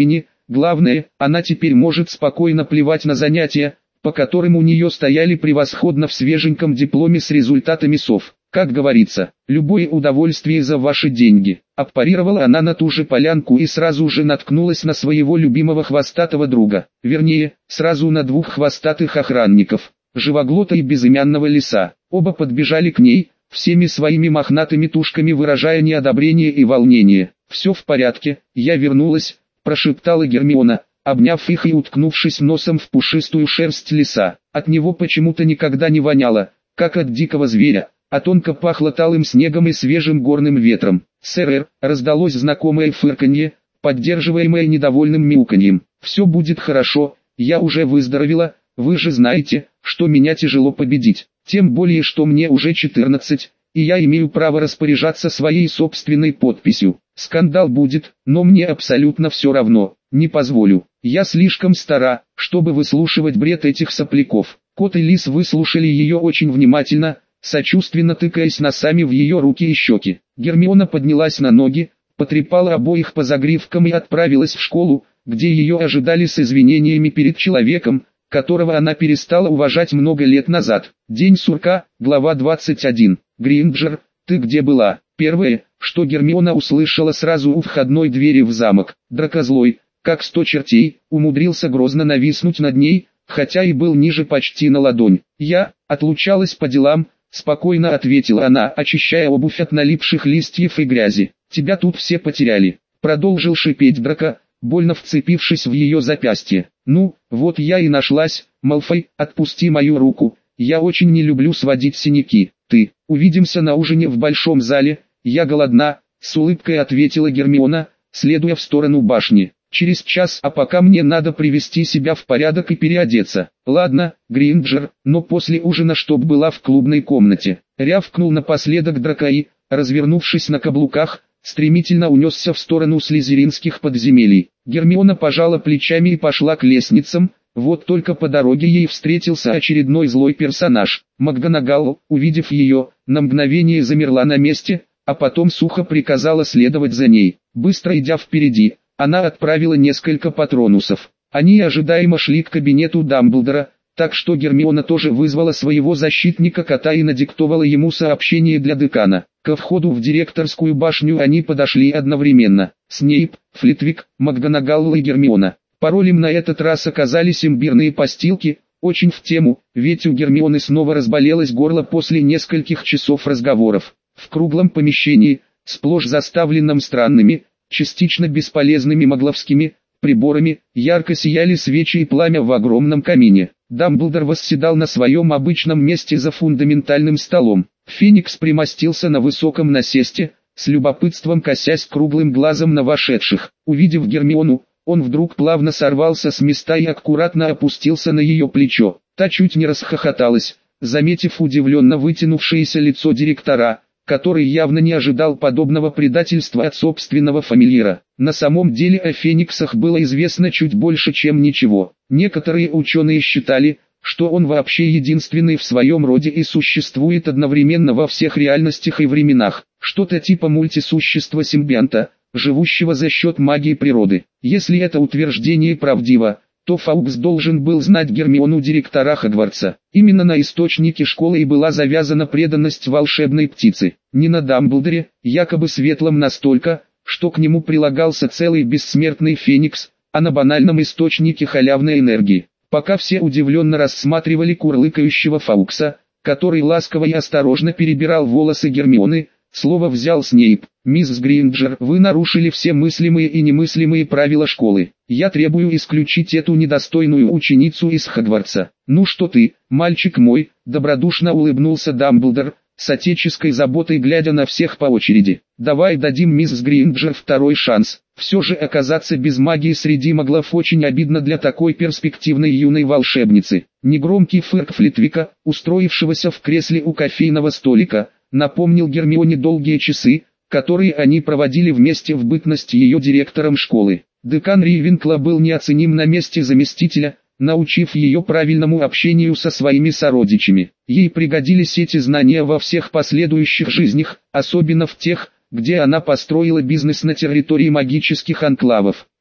Главное, она теперь может спокойно плевать на занятия, по которым у нее стояли превосходно в свеженьком дипломе с результатами СОВ. Как говорится, любое удовольствие за ваши деньги. Аппарировала она на ту же полянку и сразу же наткнулась на своего любимого хвостатого друга. Вернее, сразу на двух хвостатых охранников, Живоглота и Безымянного Лиса. Оба подбежали к ней, всеми своими мохнатыми тушками выражая неодобрение и волнение. «Все в порядке, я вернулась», – прошептала Гермиона, обняв их и уткнувшись носом в пушистую шерсть Лиса. От него почему-то никогда не воняло, как от дикого зверя, а тонко пахло талым снегом и свежим горным ветром. «Сэр», раздалось знакомое фырканье, поддерживаемое недовольным мяуканьем. «Все будет хорошо, я уже выздоровела, вы же знаете, что меня тяжело победить. Тем более, что мне уже 14, и я имею право распоряжаться своей собственной подписью. Скандал будет, но мне абсолютно все равно, не позволю. Я слишком стара, чтобы выслушивать бред этих сопляков». Кот и Лис выслушали ее очень внимательно, сочувственно тыкаясь носами в ее руки и щеки. Гермиона поднялась на ноги, потрепала обоих по загривкам и отправилась в школу, где ее ожидали с извинениями перед человеком, которого она перестала уважать много лет назад. День сурка, глава 21. «Гринджер, ты где была?» Первое, что Гермиона услышала сразу у входной двери в замок. Дракозлой, как 100 чертей, умудрился грозно нависнуть над ней, хотя и был ниже почти на ладонь. «Я отлучалась по делам», — спокойно ответила она, очищая обувь от налипших листьев и грязи. «Тебя тут все потеряли», — продолжил шипеть Драко, больно вцепившись в ее запястье. «Ну, вот я и нашлась, Малфой, отпусти мою руку, я очень не люблю сводить синяки. Ты, увидимся на ужине в большом зале, я голодна», — с улыбкой ответила Гермиона, следуя в сторону башни. «Через час, а пока мне надо привести себя в порядок и переодеться». «Ладно, Гринджер, но после ужина чтоб была в клубной комнате», — рявкнул напоследок Драко и, развернувшись на каблуках, стремительно унесся в сторону слизеринских подземелий. Гермиона пожала плечами и пошла к лестницам, вот только по дороге ей встретился очередной злой персонаж. МакГонагал, увидев ее, на мгновение замерла на месте, а потом сухо приказала следовать за ней. Быстро идя впереди, она отправила несколько патронусов. Они ожидаемо шли к кабинету Дамблдора, так что Гермиона тоже вызвала своего защитника-кота и надиктовала ему сообщение для декана. Ко входу в директорскую башню они подошли одновременно. Снейп, Флитвик, МакГонагал и Гермиона. Паролем на этот раз оказались имбирные постилки, очень в тему, ведь у Гермионы снова разболелось горло после нескольких часов разговоров. В круглом помещении, сплошь заставленном странными, частично бесполезными магловскими приборами, ярко сияли свечи и пламя в огромном камине. Дамблдор восседал на своем обычном месте за фундаментальным столом. Феникс примостился на высоком насесте, с любопытством косясь круглым глазом на вошедших. Увидев Гермиону, он вдруг плавно сорвался с места и аккуратно опустился на ее плечо. Та чуть не расхохоталась, заметив удивленно вытянувшееся лицо директора, который явно не ожидал подобного предательства от собственного фамильяра. На самом деле о фениксах было известно чуть больше, чем ничего. Некоторые ученые считали, что он вообще единственный в своем роде и существует одновременно во всех реальностях и временах. Что-то типа мультисущества-симбионта, живущего за счет магии природы. Если это утверждение правдиво, то Фаукс должен был знать Гермиону, директора Хогвартса. Именно на источнике школы и была завязана преданность волшебной птице. Не на Дамблдоре, якобы светлом настолько, что к нему прилагался целый бессмертный феникс, а на банальном источнике халявной энергии. Пока все удивленно рассматривали курлыкающего Фаукса, который ласково и осторожно перебирал волосы Гермионы, слово взял Снейп. «Мисс Гринджер, вы нарушили все мыслимые и немыслимые правила школы. Я требую исключить эту недостойную ученицу из Хогвартса». «Ну что ты, мальчик мой», — добродушно улыбнулся Дамблдор, с отеческой заботой глядя на всех по очереди. «Давай дадим мисс Гринджер второй шанс. Все же оказаться без магии среди маглов очень обидно для такой перспективной юной волшебницы». Негромкий фырк Флитвика, устроившегося в кресле у кофейного столика, напомнил Гермионе долгие часы, которые они проводили вместе в бытность ее директором школы. Декан Ривенкла был неоценим на месте заместителя, научив ее правильному общению со своими сородичами. Ей пригодились эти знания во всех последующих жизнях, особенно в тех, где она построила бизнес на территории магических анклавов.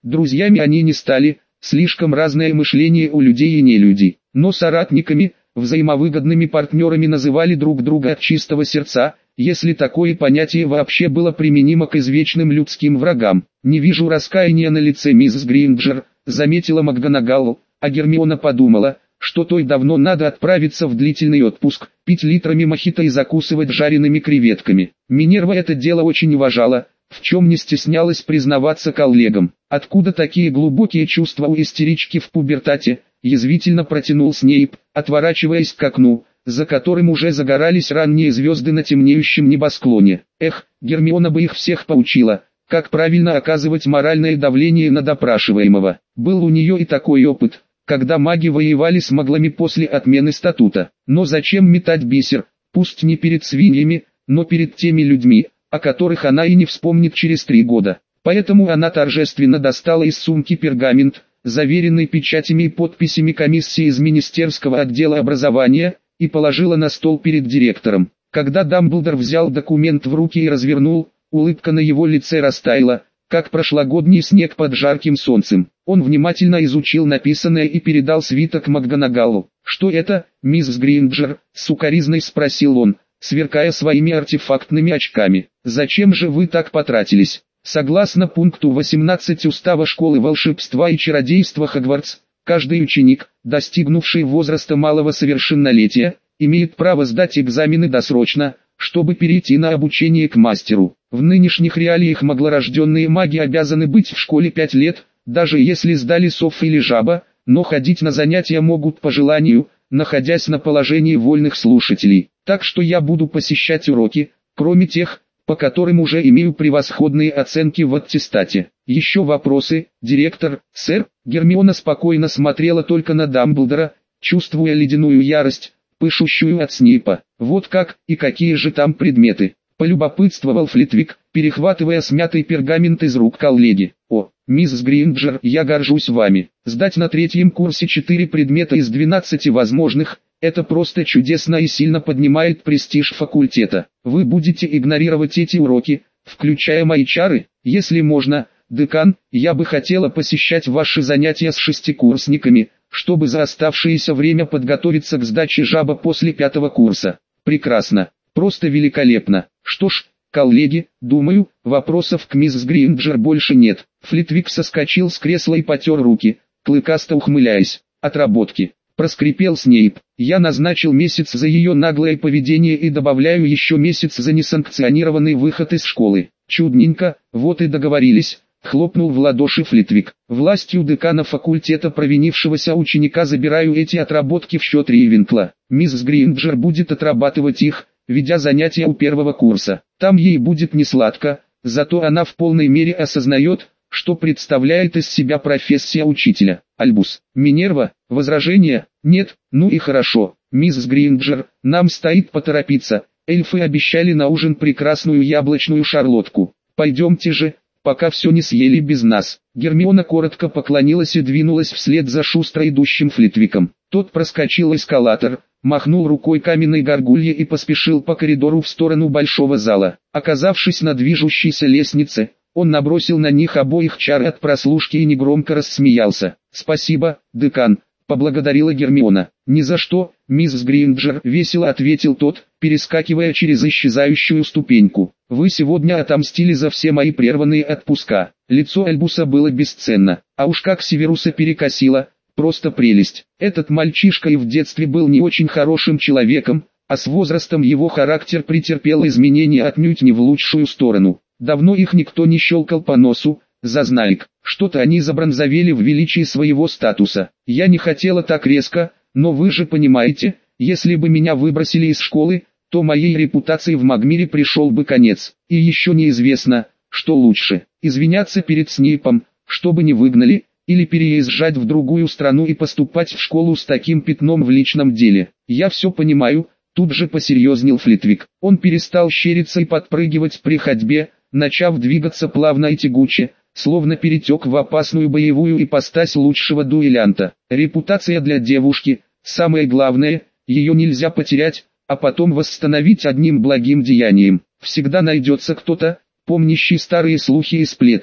Друзьями они не стали, слишком разное мышление у людей и нелюдей, но соратниками, взаимовыгодными партнерами называли друг друга от чистого сердца, если такое понятие вообще было применимо к извечным людским врагам. «Не вижу раскаяния на лице миссис Гринджер», заметила МакГонагал, а Гермиона подумала, что той давно надо отправиться в длительный отпуск, пить литрами мохито и закусывать жареными креветками. Минерва это дело очень уважала, в чем не стеснялась признаваться коллегам. «Откуда такие глубокие чувства у истерички в пубертате?» язвительно протянул Снейп, отворачиваясь к окну, за которым уже загорались ранние звезды на темнеющем небосклоне. Эх, Гермиона бы их всех поучила, как правильно оказывать моральное давление на допрашиваемого. Был у нее и такой опыт, когда маги воевали с маглами после отмены статута. Но зачем метать бисер, пусть не перед свиньями, но перед теми людьми, о которых она и не вспомнит через 3 года. Поэтому она торжественно достала из сумки пергамент, заверенный печатями и подписями комиссии из Министерского отдела образования, и положила на стол перед директором. Когда Дамблдор взял документ в руки и развернул, улыбка на его лице растаяла, как прошлогодний снег под жарким солнцем. Он внимательно изучил написанное и передал свиток МакГонагалу. «Что это, мисс Гринджер?» — сукоризной спросил он, сверкая своими артефактными очками. «Зачем же вы так потратились?» Согласно пункту 18 Устава Школы волшебства и чародейства Хогвартс, каждый ученик, достигнувший возраста малого совершеннолетия, имеет право сдать экзамены досрочно, чтобы перейти на обучение к мастеру. В нынешних реалиях маглорожденные маги обязаны быть в школе 5 лет, даже если сдали сов или жаба, но ходить на занятия могут по желанию, находясь на положении вольных слушателей. Так что я буду посещать уроки, кроме тех, по которым уже имею превосходные оценки в аттестате. Еще вопросы, директор, сэр? Гермиона спокойно смотрела только на Дамблдора, чувствуя ледяную ярость, пышущую от Снейпа. Вот как, и какие же там предметы? Полюбопытствовал Флитвик, перехватывая смятый пергамент из рук коллеги. О, мисс Гринджер, я горжусь вами. Сдать на 3-м курсе 4 предмета из 12 возможных, это просто чудесно и сильно поднимает престиж факультета. Вы будете игнорировать эти уроки, включая мои чары? Если можно, декан, я бы хотела посещать ваши занятия с 6-курсниками, чтобы за оставшееся время подготовиться к сдаче жаба после 5-го курса. Прекрасно, просто великолепно. Что ж, коллеги, думаю, вопросов к мисс Гринджер больше нет. Флитвик соскочил с кресла и потер руки, клыкасто ухмыляясь. Отработки. Проскрипел Снейп. Я назначил месяц за ее наглое поведение и добавляю еще месяц за несанкционированный выход из школы. Чудненько, вот и договорились, хлопнул в ладоши Флитвик. Властью декана факультета провинившегося ученика забираю эти отработки в счет Рейвенкла. Мисс Гринджер будет отрабатывать их, ведя занятия у 1-го курса. Там ей будет не сладко, зато она в полной мере осознает, что представляет из себя профессия учителя. Альбус, Минерва, возражения? Нет, ну и хорошо. Мисс Гринджер, нам стоит поторопиться. Эльфы обещали на ужин прекрасную яблочную шарлотку. Пойдемте же, пока все не съели без нас. Гермиона коротко поклонилась и двинулась вслед за шустро идущим Флитвиком. Тот проскочил эскалатор, махнул рукой каменной горгулье и поспешил по коридору в сторону большого зала. Оказавшись на движущейся лестнице, он набросил на них обоих чары от прослушки и негромко рассмеялся. «Спасибо, декан», — поблагодарила Гермиона. «Ни за что, мисс Гринджер», — весело ответил тот, перескакивая через исчезающую ступеньку. «Вы сегодня отомстили за все мои прерванные отпуска». Лицо Альбуса было бесценно, а уж как Северуса перекосило, просто прелесть. Этот мальчишка и в детстве был не очень хорошим человеком, а с возрастом его характер претерпел изменения отнюдь не в лучшую сторону. Давно их никто не щелкал по носу, зазнайк. Что-то они забронзовели в величии своего статуса. Я не хотела так резко, но вы же понимаете, если бы меня выбросили из школы, то моей репутации в Магмире пришел бы конец. И еще неизвестно, что лучше, извиняться перед Снейпом, чтобы не выгнали, или переезжать в другую страну и поступать в школу с таким пятном в личном деле. Я все понимаю, тут же посерьезнел Флитвик. Он перестал щериться и подпрыгивать при ходьбе, начав двигаться плавно и тягуче, словно перетек в опасную боевую ипостась лучшего дуэлянта. Репутация для девушки – самое главное, ее нельзя потерять, а потом восстановить одним благим деянием. Всегда найдется кто-то, помнящий старые слухи и сплетни.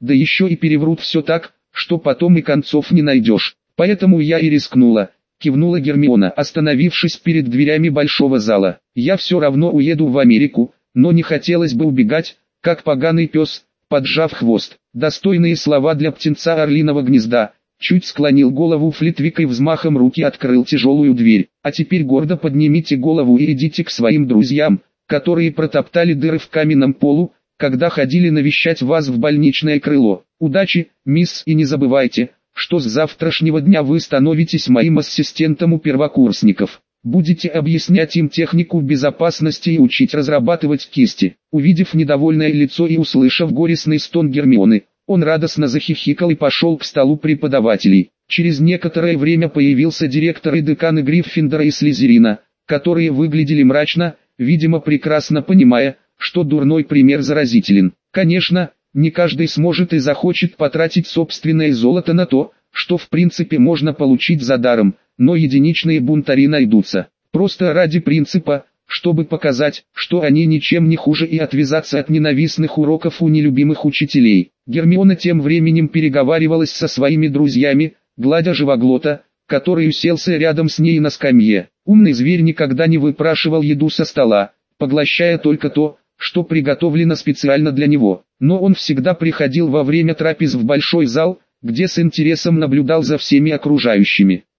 да еще и переврут все так, что потом и концов не найдешь. Поэтому я и рискнула, кивнула Гермиона, остановившись перед дверями большого зала. Я все равно уеду в Америку, но не хотелось бы убегать, как поганый пес, поджав хвост. Достойные слова для птенца орлиного гнезда. Чуть склонил голову Флитвик и взмахом руки открыл тяжелую дверь. А теперь гордо поднимите голову и идите к своим друзьям, которые протоптали дыры в каменном полу, когда ходили навещать вас в больничное крыло. Удачи, мисс, и не забывайте, что с завтрашнего дня вы становитесь моим ассистентом у первокурсников. Будете объяснять им технику безопасности и учить разрабатывать кисти. Увидев недовольное лицо и услышав горестный стон Гермионы, он радостно захихикал и пошел к столу преподавателей. Через некоторое время появился директор и деканы Гриффиндора и Слизерина, которые выглядели мрачно, видимо прекрасно понимая, что дурной пример заразителен. Конечно, не каждый сможет и захочет потратить собственное золото на то, что в принципе можно получить за даром, но единичные бунтари найдутся. Просто ради принципа, чтобы показать, что они ничем не хуже и отвязаться от ненавистных уроков у нелюбимых учителей. Гермиона тем временем переговаривалась со своими друзьями, гладя живоглота, который уселся рядом с ней на скамье. Умный зверь никогда не выпрашивал еду со стола, поглощая только то, что приготовлено специально для него. Но он всегда приходил во время трапез в большой зал, где с интересом наблюдал за всеми окружающими.